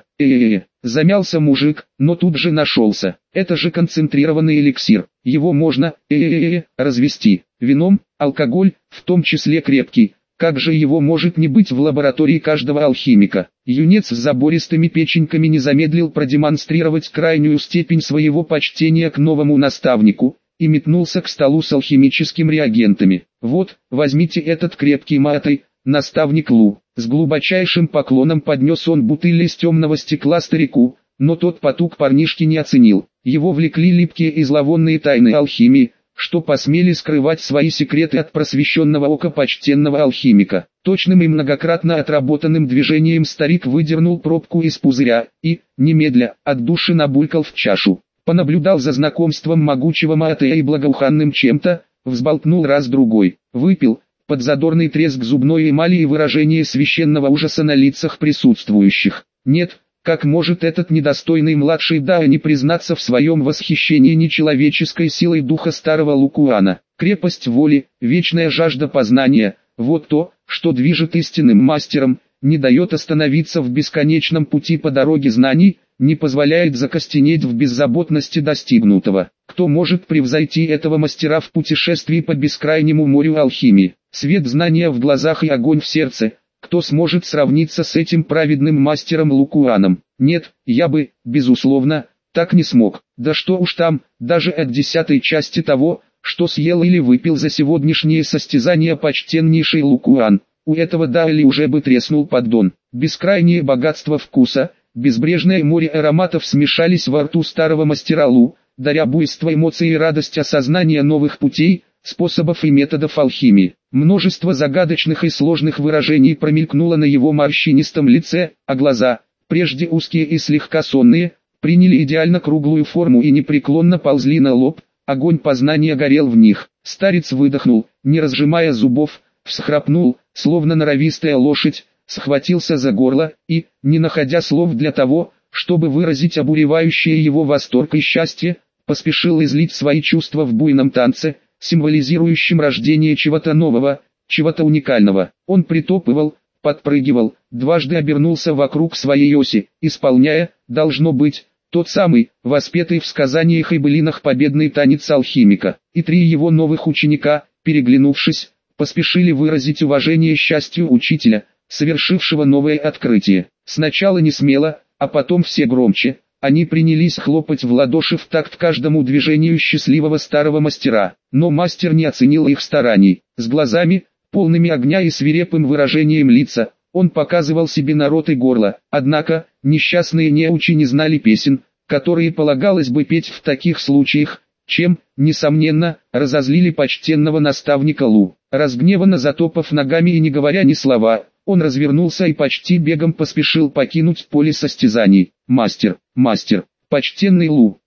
Замялся мужик, но тут же нашелся. Это же концентрированный эликсир, его можно, развести. Вином, алкоголь, в том числе крепкий. Как же его может не быть в лаборатории каждого алхимика? Юнец с забористыми печеньками не замедлил продемонстрировать крайнюю степень своего почтения к новому наставнику, и метнулся к столу с алхимическими реагентами. «Вот, возьмите этот крепкий матай, наставник Лу». С глубочайшим поклоном поднес он бутыль из темного стекла старику, но тот потуг парнишки не оценил. Его влекли липкие и зловонные тайны алхимии, что посмели скрывать свои секреты от просвещенного ока почтенного алхимика. Точным и многократно отработанным движением старик выдернул пробку из пузыря и, немедля, от души набулькал в чашу. Понаблюдал за знакомством могучего маатея и благоуханным чем-то, взболтнул раз-другой, выпил, под задорный треск зубной эмали и выражение священного ужаса на лицах присутствующих. Нет, как может этот недостойный младший Дао не признаться в своем восхищении нечеловеческой силой духа старого Лу Куана? Крепость воли, вечная жажда познания – вот то, что движет истинным мастером, не дает остановиться в бесконечном пути по дороге знаний, не позволяет закостенеть в беззаботности достигнутого. Кто может превзойти этого мастера в путешествии по бескрайнему морю алхимии? Свет знания в глазах и огонь в сердце. Кто сможет сравниться с этим праведным мастером Лу Куаном? Нет, я бы, безусловно, так не смог. Да что уж там, даже от 10-й части того, что съел или выпил за сегодняшнее состязание почтеннейший Лу Куан. У этого Даоли уже бы треснул поддон. Бескрайнее богатство вкуса, безбрежное море ароматов смешались во рту старого мастера Лу, даря буйство эмоций и радость осознания новых путей, способов и методов алхимии. Множество загадочных и сложных выражений промелькнуло на его морщинистом лице, а глаза, прежде узкие и слегка сонные, приняли идеально круглую форму и непреклонно ползли на лоб, огонь познания горел в них. Старец выдохнул, не разжимая зубов, всхрапнул, словно норовистая лошадь, схватился за горло и, не находя слов для того, чтобы выразить обуревающее его восторг и счастье, поспешил излить свои чувства в буйном танце, символизирующем рождение чего-то нового, чего-то уникального. Он притопывал, подпрыгивал, дважды обернулся вокруг своей оси, исполняя, должно быть, тот самый, воспетый в сказаниях и былинах победный танец алхимика. И три его новых ученика, переглянувшись, поспешили выразить уважение счастью учителя, совершившего новое открытие. Сначала не смело, а потом все громче. Они принялись хлопать в ладоши в такт каждому движению счастливого старого мастера. Но мастер не оценил их стараний. С глазами, полными огня и свирепым выражением лица, он показывал себе народ и горло. Однако, несчастные неучи не знали песен, которые полагалось бы петь в таких случаях, чем, несомненно, разозлили почтенного наставника Лу. Разгневанно затопав ногами и не говоря ни слова, он развернулся и почти бегом поспешил покинуть поле состязаний. «Мастер, почтенный Лу,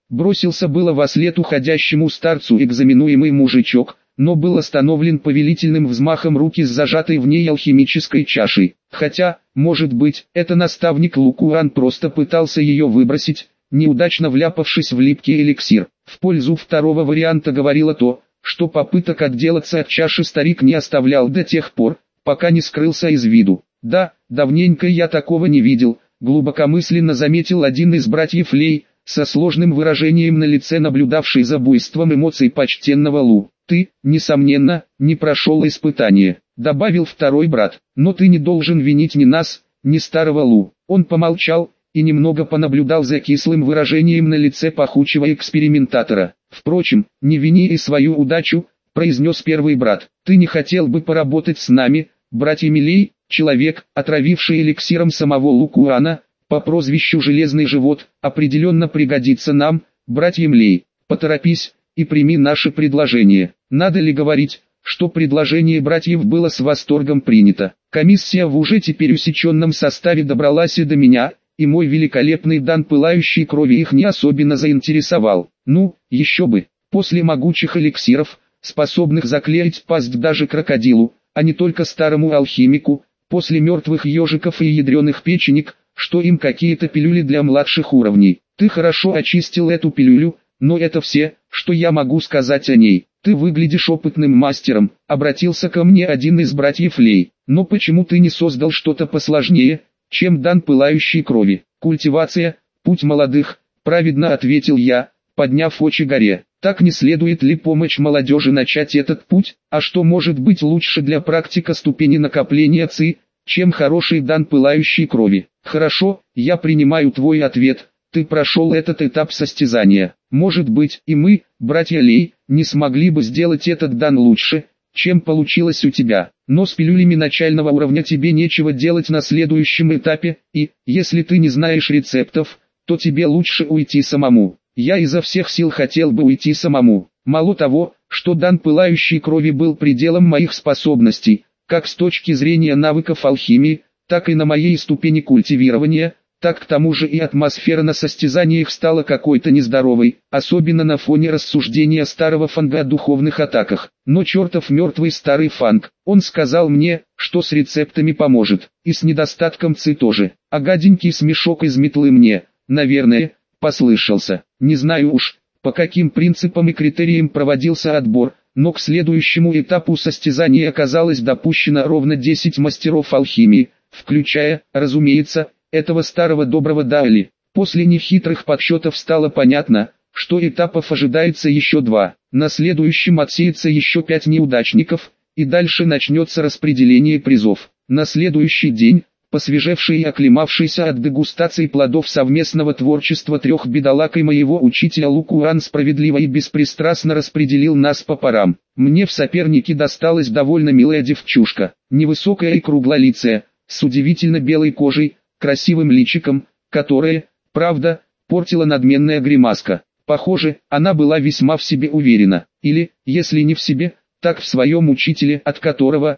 Бросился было вослед уходящему старцу экзаменуемый мужичок, но был остановлен повелительным взмахом руки с зажатой в ней алхимической чашей. Хотя, может быть, это наставник Лукуан просто пытался ее выбросить, неудачно вляпавшись в липкий эликсир. В пользу второго варианта говорило то, что попыток отделаться от чаши старик не оставлял до тех пор, пока не скрылся из виду. «Да, давненько я такого не видел», — глубокомысленно заметил один из братьев Лей, со сложным выражением на лице наблюдавший за буйством эмоций почтенного Лу. «Ты, несомненно, не прошел испытание», — добавил второй брат. «Но ты не должен винить ни нас, ни старого Лу». Он помолчал и немного понаблюдал за кислым выражением на лице пахучего экспериментатора. «Впрочем, не вини и свою удачу», — произнес первый брат. «Ты не хотел бы поработать с нами, братьями Лей? Человек, отравивший эликсиром самого Лукуана, по прозвищу Железный Живот, определенно пригодится нам, братьям Лей. Поторопись и прими наше предложение». Надо ли говорить, что предложение братьев было с восторгом принято. Комиссия в уже теперь усеченном составе добралась и до меня, и мой великолепный дан пылающей крови их не особенно заинтересовал. Ну, еще бы, после могучих эликсиров, способных заклеить пасть даже крокодилу, а не только старому алхимику, после мертвых ежиков и ядреных печенек, что им какие-то пилюли для младших уровней. Ты хорошо очистил эту пилюлю, но это все, что я могу сказать о ней. Ты выглядишь опытным мастером, обратился ко мне один из братьев Лей. Но почему ты не создал что-то посложнее, чем дан пылающей крови? Культивация, путь молодых, праведно ответил я, подняв очи горе. Так не следует ли помочь молодежи начать этот путь? А что может быть лучше для практика ступени накопления ци, чем хороший дан пылающей крови? Хорошо, я принимаю твой ответ. Ты прошел этот этап состязания. Может быть, и мы, братья Лей, не смогли бы сделать этот дан лучше, чем получилось у тебя. Но с пилюлями начального уровня тебе нечего делать на следующем этапе, и, если ты не знаешь рецептов, то тебе лучше уйти самому. Я изо всех сил хотел бы уйти самому. Мало того, что дан пылающей крови был пределом моих способностей, как с точки зрения навыков алхимии, так и на моей ступени культивирования, так к тому же и атмосфера на состязаниях стала какой-то нездоровой, особенно на фоне рассуждения старого Фанга о духовных атаках. Но чертов мертвый старый Фанг, он сказал мне, что с рецептами поможет, и с недостатком ци тоже. А гаденький смешок из метлы мне, наверное, послышался. Не знаю уж, по каким принципам и критериям проводился отбор, но к следующему этапу состязания оказалось допущено ровно 10 мастеров алхимии, включая, разумеется, этого старого доброго Дайли. После нехитрых подсчетов стало понятно, что этапов ожидается еще 2. На следующем отсеется еще 5 неудачников, и дальше начнется распределение призов. На следующий день, посвежевший и оклемавшийся от дегустации плодов совместного творчества 3 бедолаг и моего учителя Лукуан справедливо и беспристрастно распределил нас по парам. Мне в сопернике досталась довольно милая девчушка, невысокая и круглолицая, с удивительно белой кожей, красивым личиком, которое, правда, портила надменная гримаска. Похоже, она была весьма в себе уверена, или, если не в себе, так в своем учителе, от которого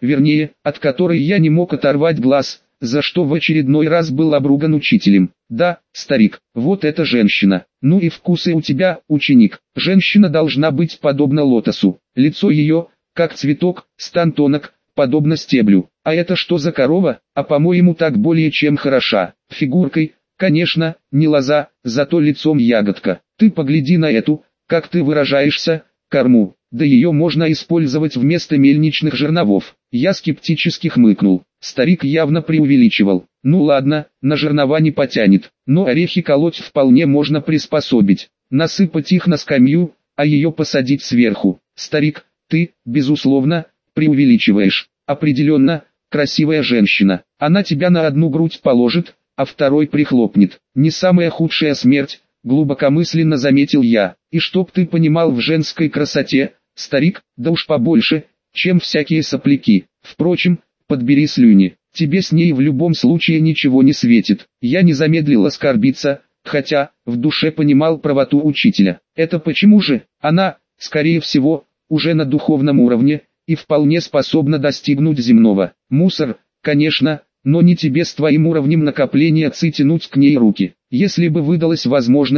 я не мог оторвать глаз, за что в очередной раз был обруган учителем. Да, старик, вот эта женщина. Ну и вкусы у тебя, ученик. Женщина должна быть подобна лотосу. Лицо ее, как цветок, стан тонок, подобно стеблю. А это что за корова? А по-моему так более чем хороша. Фигуркой, конечно, не лоза, зато лицом ягодка. Ты погляди на эту, как ты выражаешься, корму. Да ее можно использовать вместо мельничных жерновов. Я скептически хмыкнул. Старик явно преувеличивал. Ну ладно, на жернова не потянет, но орехи колоть вполне можно приспособить. Насыпать их на скамью, а ее посадить сверху. Старик, ты, безусловно, преувеличиваешь. Определенно, красивая женщина. Она тебя на одну грудь положит, а второй прихлопнет. Не самая худшая смерть, глубокомысленно заметил я. И чтоб ты понимал в женской красоте, старик, да уж побольше, чем всякие сопляки. Впрочем, подбери слюни, тебе с ней в любом случае ничего не светит. Я не замедлил оскорбиться, хотя, в душе понимал правоту учителя. Это почему же? Она, скорее всего, уже на духовном уровне, и вполне способна достигнуть земного. Мусор, конечно, но не тебе с твоим уровнем накопления ци тянуть к ней руки. Если бы выдалась возможность,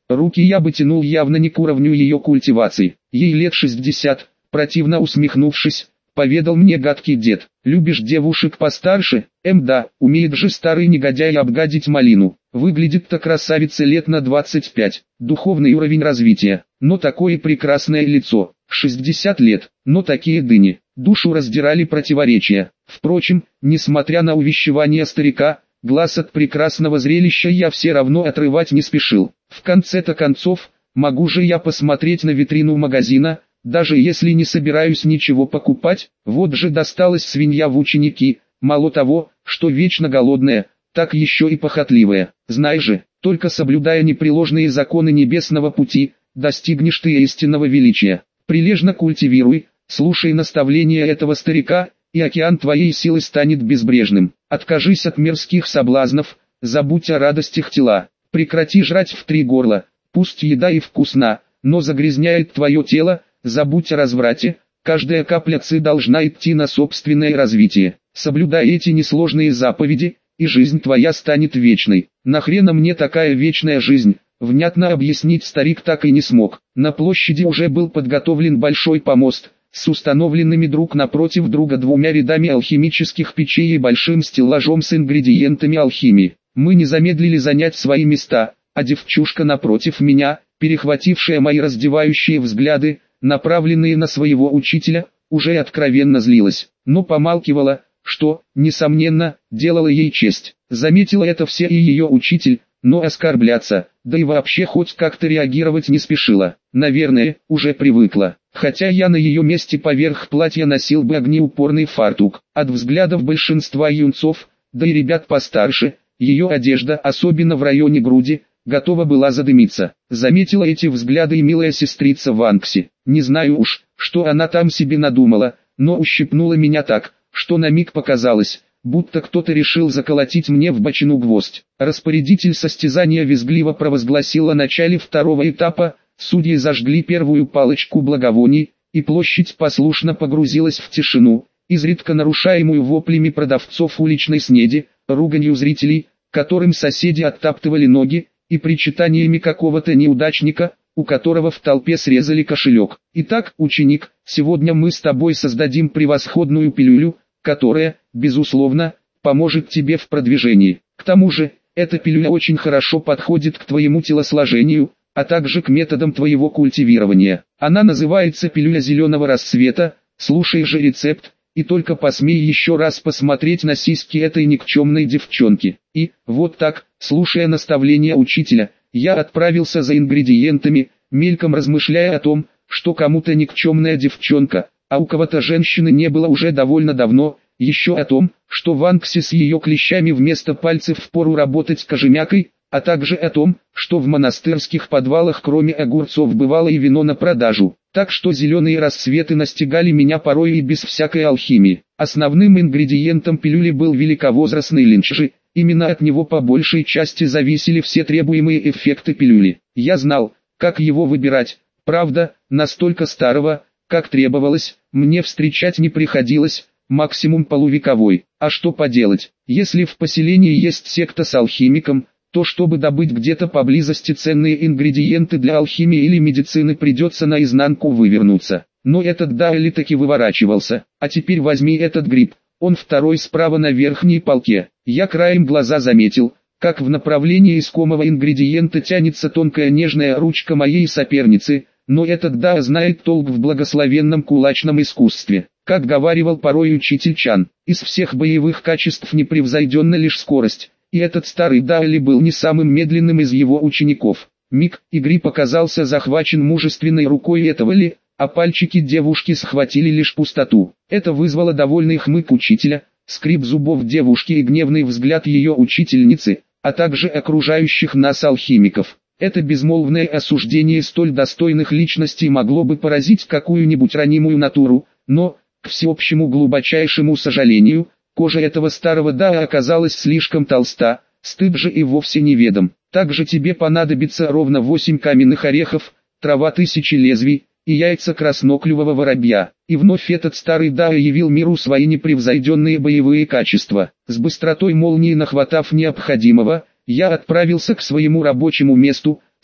Руки я бы тянул явно не к уровню ее культивации. Ей лет 60, противно усмехнувшись, поведал мне гадкий дед. Любишь девушек постарше? Да, умеет же старый негодяй обгадить малину. Выглядит-то красавица лет на 25. Духовный уровень развития. Но такое прекрасное лицо. 60 лет, но такие дыни. Душу раздирали противоречия. Впрочем, несмотря на увещевание старика, глаз от прекрасного зрелища я все равно отрывать не спешил. В конце-то концов, могу же я посмотреть на витрину магазина, даже если не собираюсь ничего покупать. Вот же досталась свинья в ученики, мало того, что вечно голодная, так еще и похотливая. Знай же, только соблюдая непреложные законы небесного пути, достигнешь ты истинного величия. Прилежно культивируй, слушай наставления этого старика, и океан твоей силы станет безбрежным. Откажись от мирских соблазнов, забудь о радостях тела. Прекрати жрать в 3 горла, пусть еда и вкусна, но загрязняет твое тело. Забудь о разврате, каждая капля ци должна идти на собственное развитие. Соблюдай эти несложные заповеди, и жизнь твоя станет вечной. Нахрена мне такая вечная жизнь? Внятно объяснить старик так и не смог. На площади уже был подготовлен большой помост, с установленными друг напротив друга 2 рядами алхимических печей и большим стеллажом с ингредиентами алхимии. Мы не замедлили занять свои места, а девчушка напротив меня, перехватившая мои раздевающие взгляды, направленные на своего учителя, уже откровенно злилась, но помалкивала, что, несомненно, делало ей честь. Заметила это все и ее учитель, но оскорбляться, да и вообще хоть как-то реагировать не спешила. Наверное, уже привыкла, хотя я на ее месте поверх платья носил бы огнеупорный фартук. От взглядов большинства юнцов, да и ребят постарше, ее одежда, особенно в районе груди, готова была задымиться. Заметила эти взгляды и милая сестрица Ванкси. Не знаю уж, что она там себе надумала, но ущипнула меня так, что на миг показалось, будто кто-то решил заколотить мне в бочину гвоздь. Распорядитель состязания визгливо провозгласил о начале 2-го этапа, судьи зажгли первую палочку благовоний, и площадь послушно погрузилась в тишину, изредка нарушаемую воплями продавцов уличной снеди, руганью зрителей, которым соседи оттаптывали ноги, и причитаниями какого-то неудачника, у которого в толпе срезали кошелек. Итак, ученик, сегодня мы с тобой создадим превосходную пилюлю, которая, безусловно, поможет тебе в продвижении. К тому же, эта пилюля очень хорошо подходит к твоему телосложению, а также к методам твоего культивирования. Она называется пилюля зеленого рассвета. Слушай же рецепт, и только посмей еще раз посмотреть на сиськи этой никчемной девчонки. И, вот так, слушая наставления учителя, я отправился за ингредиентами, мельком размышляя о том, что кому-то никчемная девчонка, а у кого-то женщины не было уже довольно давно, еще о том, что Ванкси с ее клещами вместо пальцев впору работать кожемякой, а также о том, что в монастырских подвалах кроме огурцов бывало и вино на продажу. Так что зеленые рассветы настигали меня порой и без всякой алхимии. Основным ингредиентом пилюли был великовозрастный линчжи, именно от него по большей части зависели все требуемые эффекты пилюли. Я знал, как его выбирать, правда, настолько старого, как требовалось, мне встречать не приходилось, максимум полувековой. А что поделать, если в поселении есть секта с алхимиком, то чтобы добыть где-то поблизости ценные ингредиенты для алхимии или медицины придется наизнанку вывернуться. Но этот Дайли таки выворачивался. А теперь возьми этот гриб, он второй справа на верхней полке. Я краем глаза заметил, как в направлении искомого ингредиента тянется тонкая нежная ручка моей соперницы, но этот Да знает толк в благословенном кулачном искусстве. Как говаривал порой учитель Чан, из всех боевых качеств непревзойденна лишь скорость. И этот старый Дайли был не самым медленным из его учеников. Миг, и гриб оказался захвачен мужественной рукой этого ли, а пальчики девушки схватили лишь пустоту. Это вызвало довольный хмык учителя, скрип зубов девушки и гневный взгляд ее учительницы, а также окружающих нас алхимиков. Это безмолвное осуждение столь достойных личностей могло бы поразить какую-нибудь ранимую натуру, но, к всеобщему глубочайшему сожалению, кожа этого старого Даа оказалась слишком толста, стыд же и вовсе неведом. Также тебе понадобится ровно 8 каменных орехов, трава 1000 лезвий, и яйца красноклювого воробья. И вновь этот старый Даа явил миру свои непревзойденные боевые качества. С быстротой молнии нахватав необходимого, я отправился к своему рабочему месту,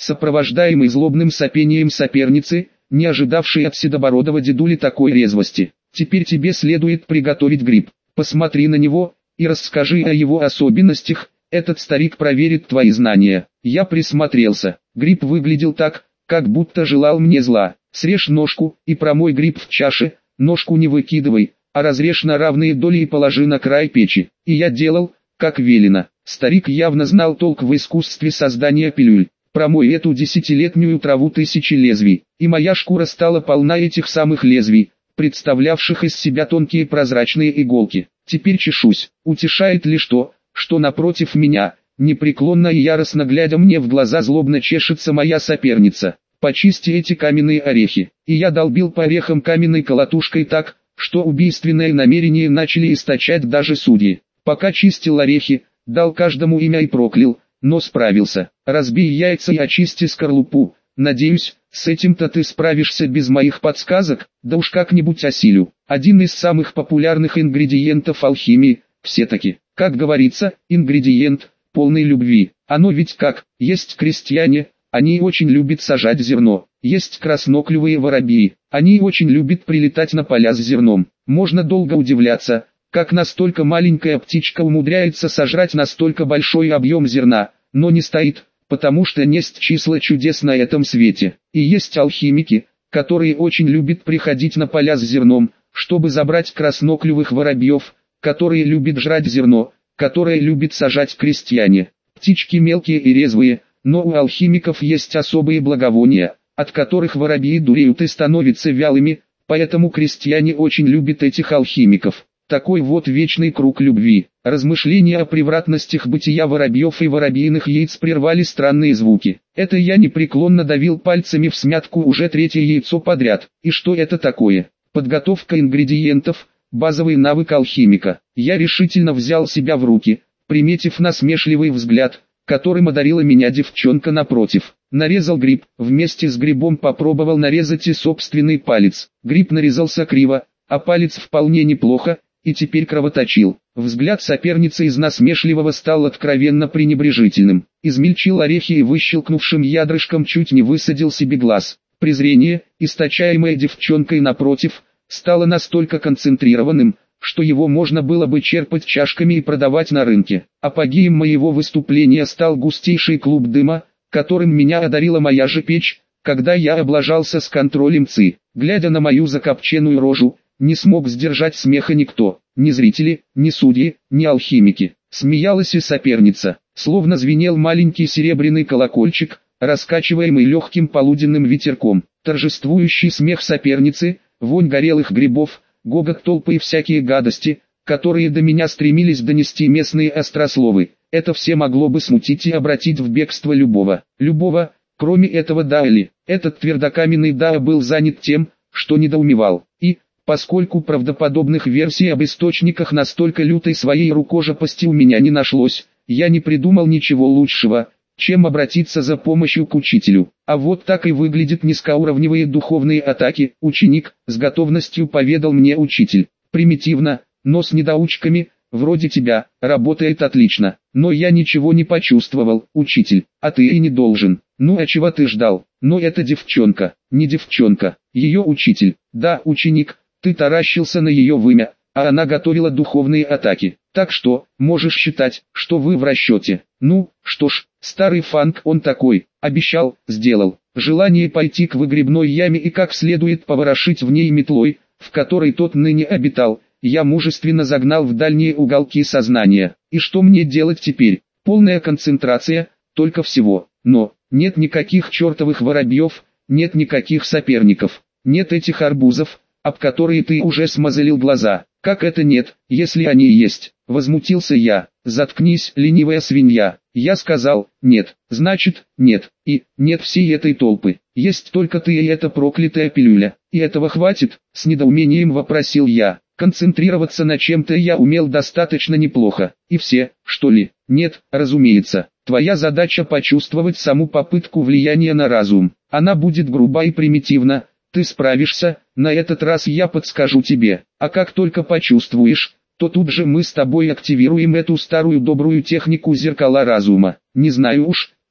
сопровождаемый злобным сопением соперницы, не ожидавшей от седобородого дедули такой резвости. «Теперь тебе следует приготовить гриб. Посмотри на него и расскажи о его особенностях, этот старик проверит твои знания». Я присмотрелся. Гриб выглядел так, как будто желал мне зла. «Срежь ножку и промой гриб в чаше, ножку не выкидывай, а разрежь на равные доли и положи на край печи». И я делал, как велено. Старик явно знал толк в искусстве создания пилюль. «Промой эту десятилетнюю траву тысячи лезвий», и моя шкура стала полна этих самых лезвий, представлявших из себя тонкие прозрачные иголки. Теперь чешусь. Утешает лишь то, что напротив меня, непреклонно и яростно глядя мне в глаза, злобно чешется моя соперница. «Почисти эти каменные орехи». И я долбил по орехам каменной колотушкой так, что убийственное намерение начали источать даже судьи. Пока чистил орехи, дал каждому имя и проклял, но справился. «Разбей яйца и очисти скорлупу. Надеюсь, с этим-то ты справишься без моих подсказок, да уж как-нибудь осилю». Один из самых популярных ингредиентов алхимии, все-таки, как говорится, ингредиент, полный любви. Оно ведь как, есть крестьяне, они очень любят сажать зерно, есть красноклювые воробьи, они очень любят прилетать на поля с зерном. Можно долго удивляться, как настолько маленькая птичка умудряется сожрать настолько большой объем зерна, но не стоит, потому что несть числа чудес на этом свете. И есть алхимики, которые очень любят приходить на поля с зерном, чтобы забрать красноклювых воробьев, которые любят жрать зерно, которое любят сажать крестьяне. Птички мелкие и резвые, но у алхимиков есть особые благовония, от которых воробьи дуреют и становятся вялыми, поэтому крестьяне очень любят этих алхимиков. Такой вот вечный круг любви. Размышления о превратностях бытия воробьев и воробьиных яиц прервали странные звуки. Это я непреклонно давил пальцами в смятку уже третье яйцо подряд. И что это такое? Подготовка ингредиентов, базовый навык алхимика. Я решительно взял себя в руки, приметив насмешливый взгляд, которым одарила меня девчонка напротив. Нарезал гриб, вместе с грибом попробовал нарезать и собственный палец. Гриб нарезался криво, а палец вполне неплохо, и теперь кровоточил. Взгляд соперницы из насмешливого стал откровенно пренебрежительным. Измельчил орехи и выщелкнувшим ядрышком чуть не высадил себе глаз. Презрение, источаемое девчонкой напротив, стало настолько концентрированным, что его можно было бы черпать чашками и продавать на рынке. Апогеем моего выступления стал густейший клуб дыма, которым меня одарила моя же печь, когда я облажался с контролем ЦИ. Глядя на мою закопченную рожу, не смог сдержать смеха никто, ни зрители, ни судьи, ни алхимики. Смеялась и соперница, словно звенел маленький серебряный колокольчик, раскачиваемый легким полуденным ветерком. Торжествующий смех соперницы, вонь горелых грибов, гогот толпы и всякие гадости, которые до меня стремились донести местные острословы. Это все могло бы смутить и обратить в бегство любого. Кроме этого Дайли. Этот твердокаменный Даа был занят тем, что недоумевал. И, поскольку правдоподобных версий об источниках настолько лютой своей рукожопости у меня не нашлось, я не придумал ничего лучшего, чем обратиться за помощью к учителю. А вот так и выглядят низкоуровневые духовные атаки. «Ученик», — с готовностью поведал мне учитель. «Примитивно, но с недоучками, вроде тебя, работает отлично». Но я ничего не почувствовал. «Учитель, а ты и не должен». «Ну а чего ты ждал?» «Но это девчонка». «Не девчонка, ее учитель». «Да, ученик, ты таращился на ее вымя, а она готовила духовные атаки. Так что, можешь считать, что вы в расчете». «Ну, что ж, старый фанк он такой, обещал, сделал». Желание пойти к выгребной яме и как следует поворошить в ней метлой, в которой тот ныне обитал, я мужественно загнал в дальние уголки сознания. И что мне делать теперь? Полная концентрация, только всего. Но, нет никаких чертовых воробьев, нет никаких соперников, нет этих арбузов, об которые ты уже смазалил глаза. Как это нет, если они есть? Возмутился я. Заткнись, ленивая свинья. Я сказал, нет, значит, нет. И, нет всей этой толпы. Есть только ты и эта проклятая пилюля. И этого хватит? С недоумением вопросил я. Концентрироваться на чем-то я умел достаточно неплохо. И все, что ли? Нет, разумеется. Твоя задача почувствовать саму попытку влияния на разум. Она будет груба и примитивна. Ты справишься, на этот раз я подскажу тебе. А как только почувствуешь, то тут же мы с тобой активируем эту старую добрую технику зеркала разума. Не знаю уж,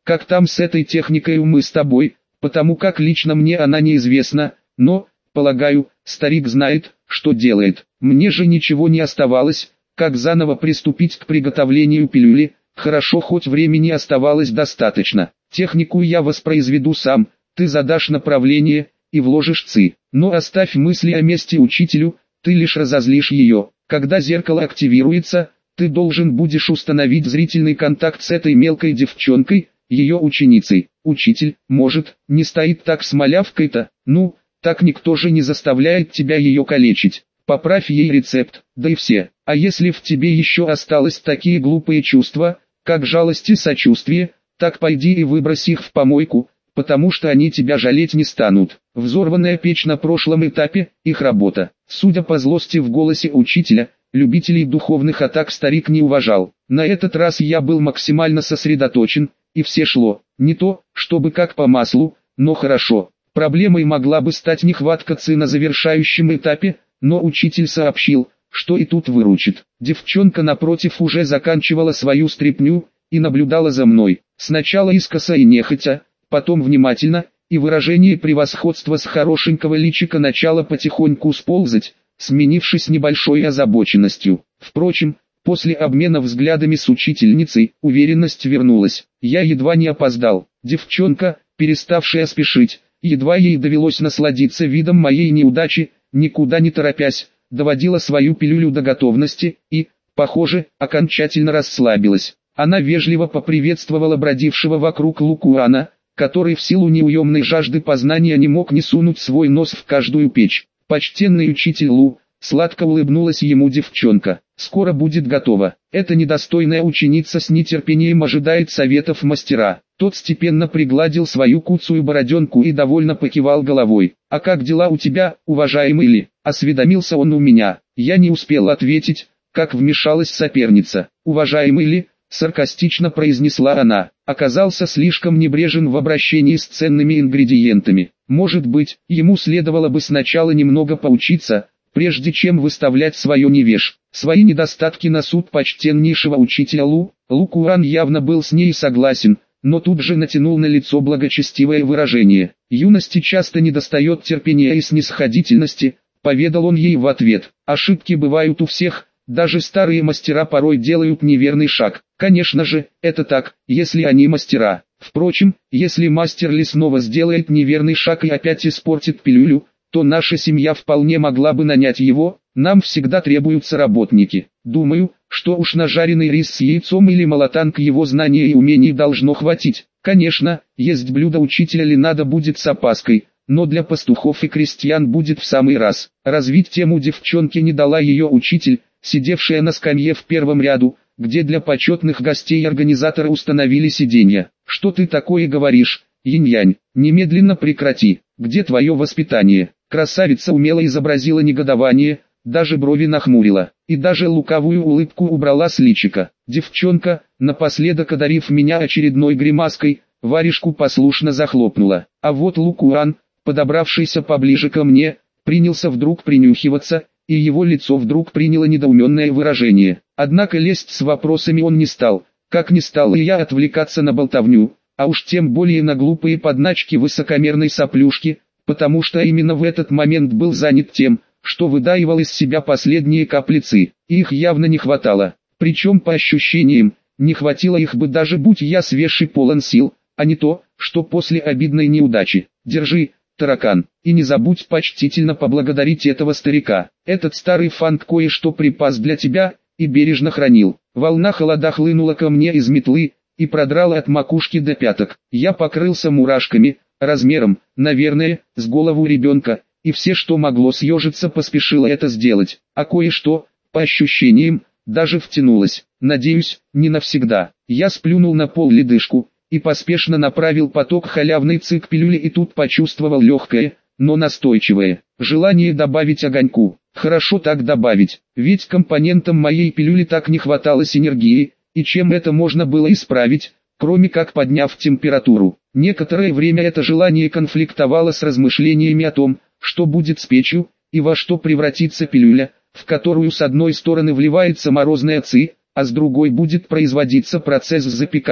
как там с этой техникой мы с тобой, потому как лично мне она неизвестна, но, полагаю, старик знает, что делает. Мне же ничего не оставалось, как заново приступить к приготовлению пилюли. Хорошо, хоть времени оставалось достаточно. Технику я воспроизведу сам, ты задашь направление и вложишь ЦИ. Но оставь мысли о месте учителю, ты лишь разозлишь ее. Когда зеркало активируется, ты должен будешь установить зрительный контакт с этой мелкой девчонкой, ее ученицей. Учитель, может, не стоит так с малявкой-то? Ну, так никто же не заставляет тебя ее калечить. Поправь ей рецепт, да и все. А если в тебе еще осталось такие глупые чувства, как жалость и сочувствие, так пойди и выбрось их в помойку, потому что они тебя жалеть не станут. Взорванная печь на прошлом этапе – их работа. Судя по злости в голосе учителя, любителей духовных атак старик не уважал. На этот раз я был максимально сосредоточен, и все шло. Не то, чтобы как по маслу, но хорошо. Проблемой могла бы стать нехватка ЦИ на завершающем этапе, но учитель сообщил, что и тут выручит. Девчонка напротив уже заканчивала свою стряпню и наблюдала за мной. Сначала искоса и нехотя, потом внимательно, и выражение превосходства с хорошенького личика начало потихоньку сползать, сменившись небольшой озабоченностью. Впрочем, после обмена взглядами с учительницей, уверенность вернулась. Я едва не опоздал. Девчонка, переставшая спешить, едва ей довелось насладиться видом моей неудачи, никуда не торопясь, доводила свою пилюлю до готовности и, похоже, окончательно расслабилась. Она вежливо поприветствовала бродившего вокруг Лукуана, который в силу неуемной жажды познания не мог не сунуть свой нос в каждую печь. «Почтенный учитель Лу», сладко улыбнулась ему девчонка, — «скоро будет готова». Эта недостойная ученица с нетерпением ожидает советов мастера. Тот степенно пригладил свою куцую бороденку и довольно покивал головой. «А как дела у тебя, уважаемый Ли?» — осведомился он у меня. Я не успел ответить, как вмешалась соперница. «Уважаемый Ли», — саркастично произнесла она, — оказался слишком небрежен в обращении с ценными ингредиентами. Может быть, ему следовало бы сначала немного поучиться, прежде чем выставлять свое невеж. Свои недостатки на суд почтеннейшего учителя Лукуан явно был с ней согласен, но тут же натянул на лицо благочестивое выражение. «Юности часто недостает терпения и снисходительности», — поведал он ей в ответ. «Ошибки бывают у всех, даже старые мастера порой делают неверный шаг. Конечно же, это так, если они мастера. Впрочем, если мастер Ли снова сделает неверный шаг и опять испортит пилюлю, то наша семья вполне могла бы нанять его. Нам всегда требуются работники. Думаю, что уж на жареный рис с яйцом или молотанк его знаний и умений должно хватить. Конечно, есть блюдо учителя Ли надо будет с опаской, но для пастухов и крестьян будет в самый раз». Развить тему девчонке не дала ее учитель, сидевшая на скамье в первом ряду, где для почетных гостей организаторы установили сиденья. «Что ты такое говоришь, Инь-Янь? Немедленно прекрати. Где твое воспитание?» Красавица умело изобразила негодование, даже брови нахмурила, и даже лукавую улыбку убрала с личика. Девчонка, напоследок одарив меня очередной гримаской, варежку послушно захлопнула. А вот Лукуан, подобравшийся поближе ко мне, принялся вдруг принюхиваться, и его лицо вдруг приняло недоуменное выражение. Однако лезть с вопросами он не стал, как не стал и я отвлекаться на болтовню, а уж тем более на глупые подначки высокомерной соплюшки, потому что именно в этот момент был занят тем, что выдаивал из себя последние капли ЦИ. Их явно не хватало, причем по ощущениям, не хватило их бы даже будь я свеж и полон сил, а не то, что после обидной неудачи. «Держи, таракан, и не забудь почтительно поблагодарить этого старика. Этот старый фанк кое-что припас для тебя, и бережно хранил». Волна холода хлынула ко мне из метлы, и продрала от макушки до пяток. Я покрылся мурашками, размером, наверное, с голову ребенка, и все, что могло съежиться, поспешило это сделать, а кое-что, по ощущениям, даже втянулось. Надеюсь, не навсегда. Я сплюнул на пол ледышку и поспешно направил поток халявной ЦИ к пилюле, и тут почувствовал легкое, но настойчивое желание добавить огоньку. Хорошо так добавить, ведь компонентам моей пилюли так не хватало синергии, и чем это можно было исправить, кроме как подняв температуру. Некоторое время это желание конфликтовало с размышлениями о том, что будет с печью, и во что превратится пилюля, в которую с одной стороны вливается морозная ЦИ, а с другой будет производиться процесс запекания,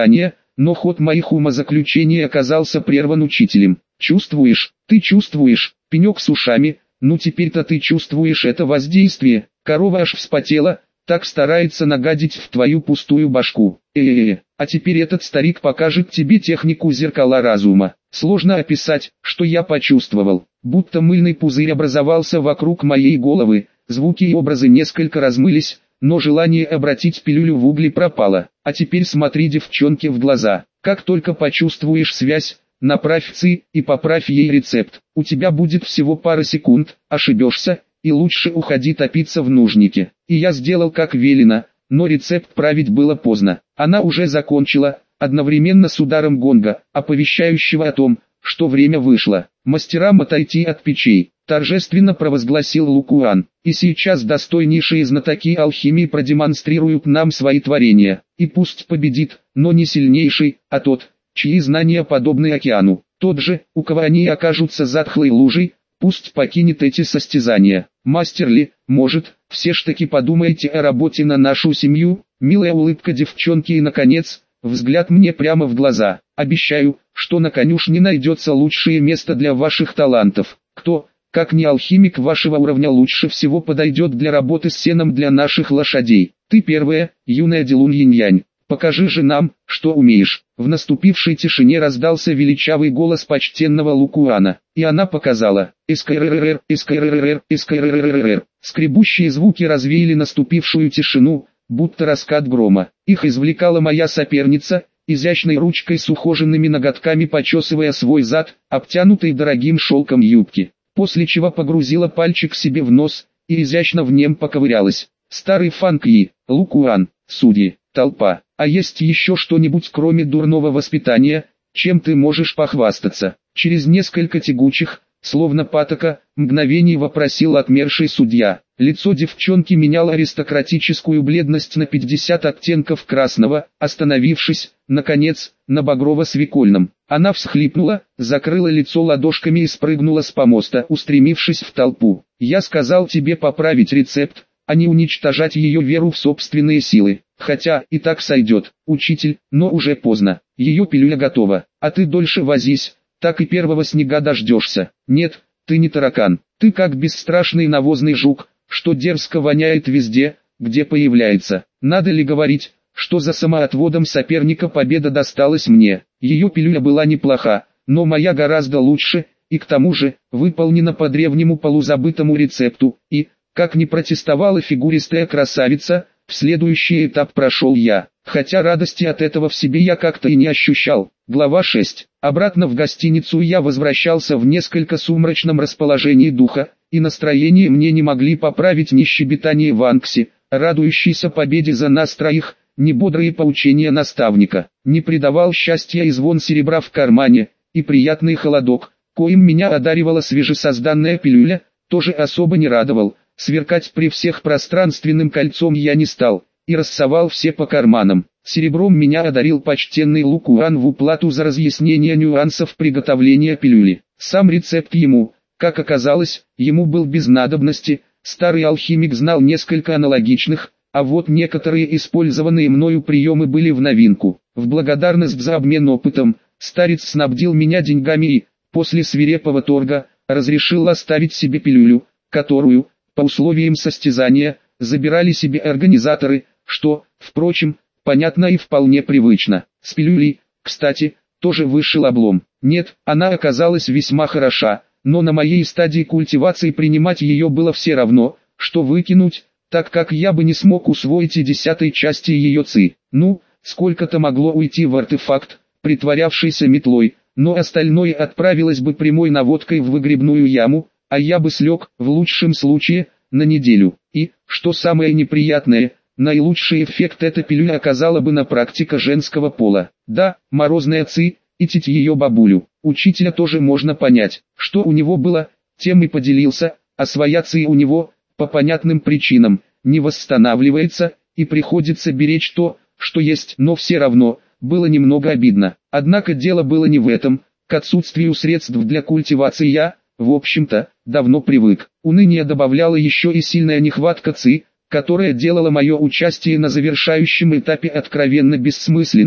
но ход моих умозаключений оказался прерван учителем. «Чувствуешь? Ты чувствуешь?» Пенек с ушами. «Ну теперь-то ты чувствуешь это воздействие?» Корова аж вспотела, так старается нагадить в твою пустую башку. А теперь этот старик покажет тебе технику зеркала разума. Сложно описать, что я почувствовал. Будто мыльный пузырь образовался вокруг моей головы, звуки и образы несколько размылись, но желание обратить пилюлю в угли пропало. А теперь смотри девчонке в глаза. Как только почувствуешь связь, направь ЦИ и поправь ей рецепт. У тебя будет всего пара секунд, ошибешься, и лучше уходи топиться в нужнике. И я сделал как велено, но рецепт править было поздно. Она уже закончила, одновременно с ударом гонга, оповещающего о том, что время вышло. «Мастерам отойти от печей», торжественно провозгласил Лукуан. «И сейчас достойнейшие знатоки алхимии продемонстрируют нам свои творения. И пусть победит, но не сильнейший, а тот, чьи знания подобны океану. Тот же, у кого они окажутся затхлой лужей, пусть покинет эти состязания. Мастер Ли, может, все ж таки подумаете о работе на нашу семью?» Милая улыбка девчонки и, наконец, взгляд мне прямо в глаза. «Обещаю, что на конюшне найдется лучшее место для ваших талантов. Кто, как не алхимик вашего уровня, лучше всего подойдет для работы с сеном для наших лошадей? Ты первая, юная Делун Янь. Покажи же нам, что умеешь». В наступившей тишине раздался величавый голос почтенного Лукуана, и она показала. «Эскайрррр, эскайрррр, эскайрррр». Скребущие звуки развеяли наступившую тишину, будто раскат грома. Их извлекала моя соперница, изящной ручкой с ухоженными ноготками почесывая свой зад, обтянутый дорогим шелком юбки. После чего погрузила пальчик себе в нос, и изящно в нем поковырялась. Старый Фанкьи, Лукуан, судьи, толпа. «А есть еще что-нибудь кроме дурного воспитания, чем ты можешь похвастаться?» Через несколько тягучих, словно патока, мгновений вопросил отмерший судья. Лицо девчонки меняло аристократическую бледность на 50 оттенков красного, остановившись, наконец, на багрово-свекольном. Она всхлипнула, закрыла лицо ладошками и спрыгнула с помоста, устремившись в толпу. «Я сказал тебе поправить рецепт, а не уничтожать ее веру в собственные силы. Хотя, и так сойдет, учитель, но уже поздно. Ее пилюля готова, а ты дольше возись, так и первого снега дождешься. Нет, ты не таракан, ты как бесстрашный навозный жук, что дерзко воняет везде, где появляется. Надо ли говорить, что за самоотводом соперника победа досталась мне? Ее пилюля была неплоха, но моя гораздо лучше, и к тому же, выполнена по древнему полузабытому рецепту, и, как ни протестовала фигуристая красавица, в следующий этап прошел я, хотя радости от этого в себе я как-то и не ощущал. Глава 6. Обратно в гостиницу я возвращался в несколько сумрачном расположении духа, и настроение мне не могли поправить ни щебетание Ванкси, радующийся победе за нас троих, ни бодрые поучения наставника, не придавал счастья и звон серебра в кармане, и приятный холодок, коим меня одаривала свежесозданная пилюля, тоже особо не радовал. Сверкать при всех пространственным кольцом я не стал, и рассовал все по карманам. Серебром меня одарил почтенный Лукуан в уплату за разъяснение нюансов приготовления пилюли. Сам рецепт ему, как оказалось, ему был без надобности, старый алхимик знал несколько аналогичных, а вот некоторые использованные мною приемы были в новинку. В благодарность за обмен опытом, старец снабдил меня деньгами и, после свирепого торга, разрешил оставить себе пилюлю, которую, по условиям состязания, забирали себе организаторы, что, впрочем, понятно и вполне привычно. С пилюлей, кстати, тоже вышел облом. Нет, она оказалась весьма хороша, но на моей стадии культивации принимать ее было все равно, что выкинуть, так как я бы не смог усвоить и 10-й части ее ЦИ. Ну, сколько-то могло уйти в артефакт, притворявшийся метлой, но остальное отправилось бы прямой наводкой в выгребную яму, а я бы слег, в лучшем случае, на неделю. И, что самое неприятное, наилучший эффект эта пилюля оказала бы на практика женского пола. Да, морозная ЦИ, и тить ее бабулю. Учителя тоже можно понять, что у него было, тем и поделился, а своя ЦИ у него, по понятным причинам, не восстанавливается, и приходится беречь то, что есть, но все равно, было немного обидно. Однако дело было не в этом, к отсутствию средств для культивации я, в общем-то, давно привык. Уныние добавляла еще и сильная нехватка ЦИ, которая делала мое участие на завершающем этапе откровенно бессмысленной,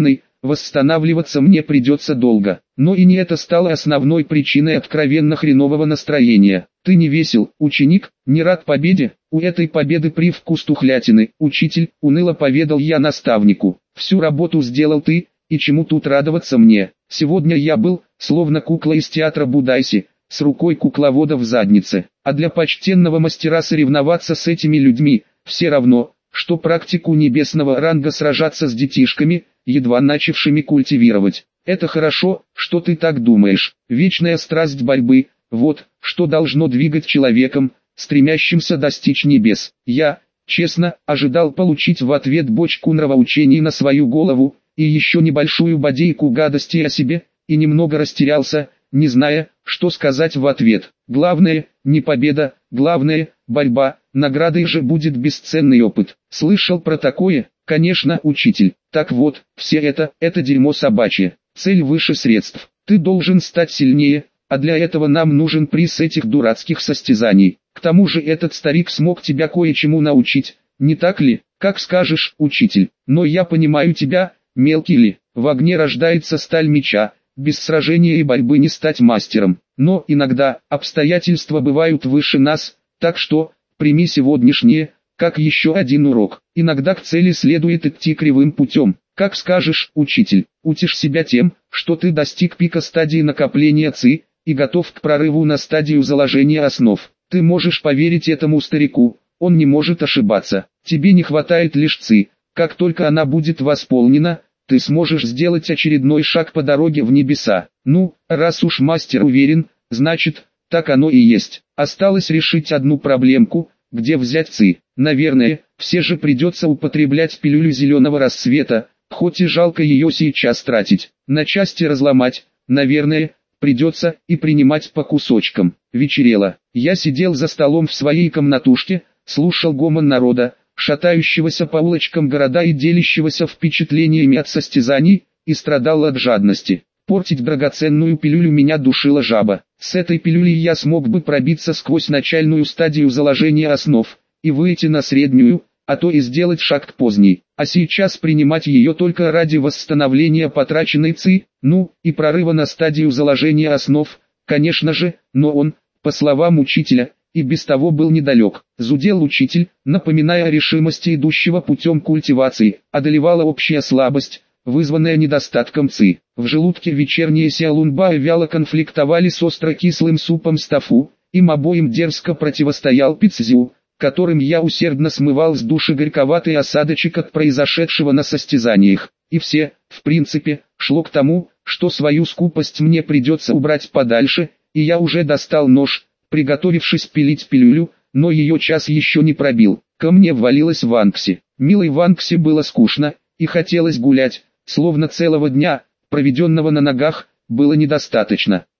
восстанавливаться мне придется долго. Но и не это стало основной причиной откровенно хренового настроения. Ты не весел, ученик, не рад победе, у этой победы привкус тухлятины. Учитель, уныло поведал я наставнику, всю работу сделал ты, и чему тут радоваться мне? Сегодня я был, словно кукла из театра Будайси, с рукой кукловода в заднице. А для почтенного мастера соревноваться с этими людьми, все равно, что практику небесного ранга сражаться с детишками, едва начавшими культивировать. Это хорошо, что ты так думаешь. Вечная страсть борьбы, вот, что должно двигать человеком, стремящимся достичь небес. Я, честно, ожидал получить в ответ бочку нравоучений на свою голову, и еще небольшую бодейку гадости о себе, и немного растерялся, не зная, что сказать в ответ. Главное, не победа, главное, борьба, наградой же будет бесценный опыт. Слышал про такое? Конечно, учитель. Так вот, все это дерьмо собачье. Цель выше средств. Ты должен стать сильнее, а для этого нам нужен приз этих дурацких состязаний. К тому же этот старик смог тебя кое-чему научить, не так ли? Как скажешь, учитель. Но я понимаю тебя, мелкий ли. В огне рождается сталь меча, без сражения и борьбы не стать мастером. Но иногда обстоятельства бывают выше нас, так что прими сегодняшнее, как еще один урок. Иногда к цели следует идти кривым путем. Как скажешь, учитель. Утешь себя тем, что ты достиг пика стадии накопления ЦИ и готов к прорыву на стадию заложения основ. Ты можешь поверить этому старику, он не может ошибаться. Тебе не хватает лишь ЦИ. Как только она будет восполнена, ты сможешь сделать очередной шаг по дороге в небеса. Ну, раз уж мастер уверен, значит, так оно и есть. Осталось решить одну проблемку, где взять ЦИ. Наверное, все же придется употреблять пилюлю зеленого рассвета, хоть и жалко ее сейчас тратить. На части разломать, наверное, придется и принимать по кусочкам. Вечерело. Я сидел за столом в своей комнатушке, слушал гомон народа, шатающегося по улочкам города и делящегося впечатлениями от состязаний, и страдал от жадности. Портить драгоценную пилюлю меня душила жаба. С этой пилюлей я смог бы пробиться сквозь начальную стадию заложения основ, и выйти на среднюю, а то и сделать шаг к поздней. А сейчас принимать ее только ради восстановления потраченной ЦИ, ну, и прорыва на стадию заложения основ, конечно же, но он, по словам учителя, и без того был недалек. Зудел учитель, напоминая о решимости идущего путем культивации, одолевала общая слабость, вызванная недостатком ЦИ. В желудке вечерние сяолунбаи вяло конфликтовали с остро-кислым супом с тофу, им обоим дерзко противостоял пиццзю, которым я усердно смывал с души горьковатый осадочек от произошедшего на состязаниях. И все, в принципе, шло к тому, что свою скупость мне придется убрать подальше, и я уже достал нож, приготовившись пилить пилюлю, но ее час еще не пробил. Ко мне ввалилась Ванкси. Милой Ванкси было скучно, и хотелось гулять, словно целого дня, проведенного на ногах, было недостаточно.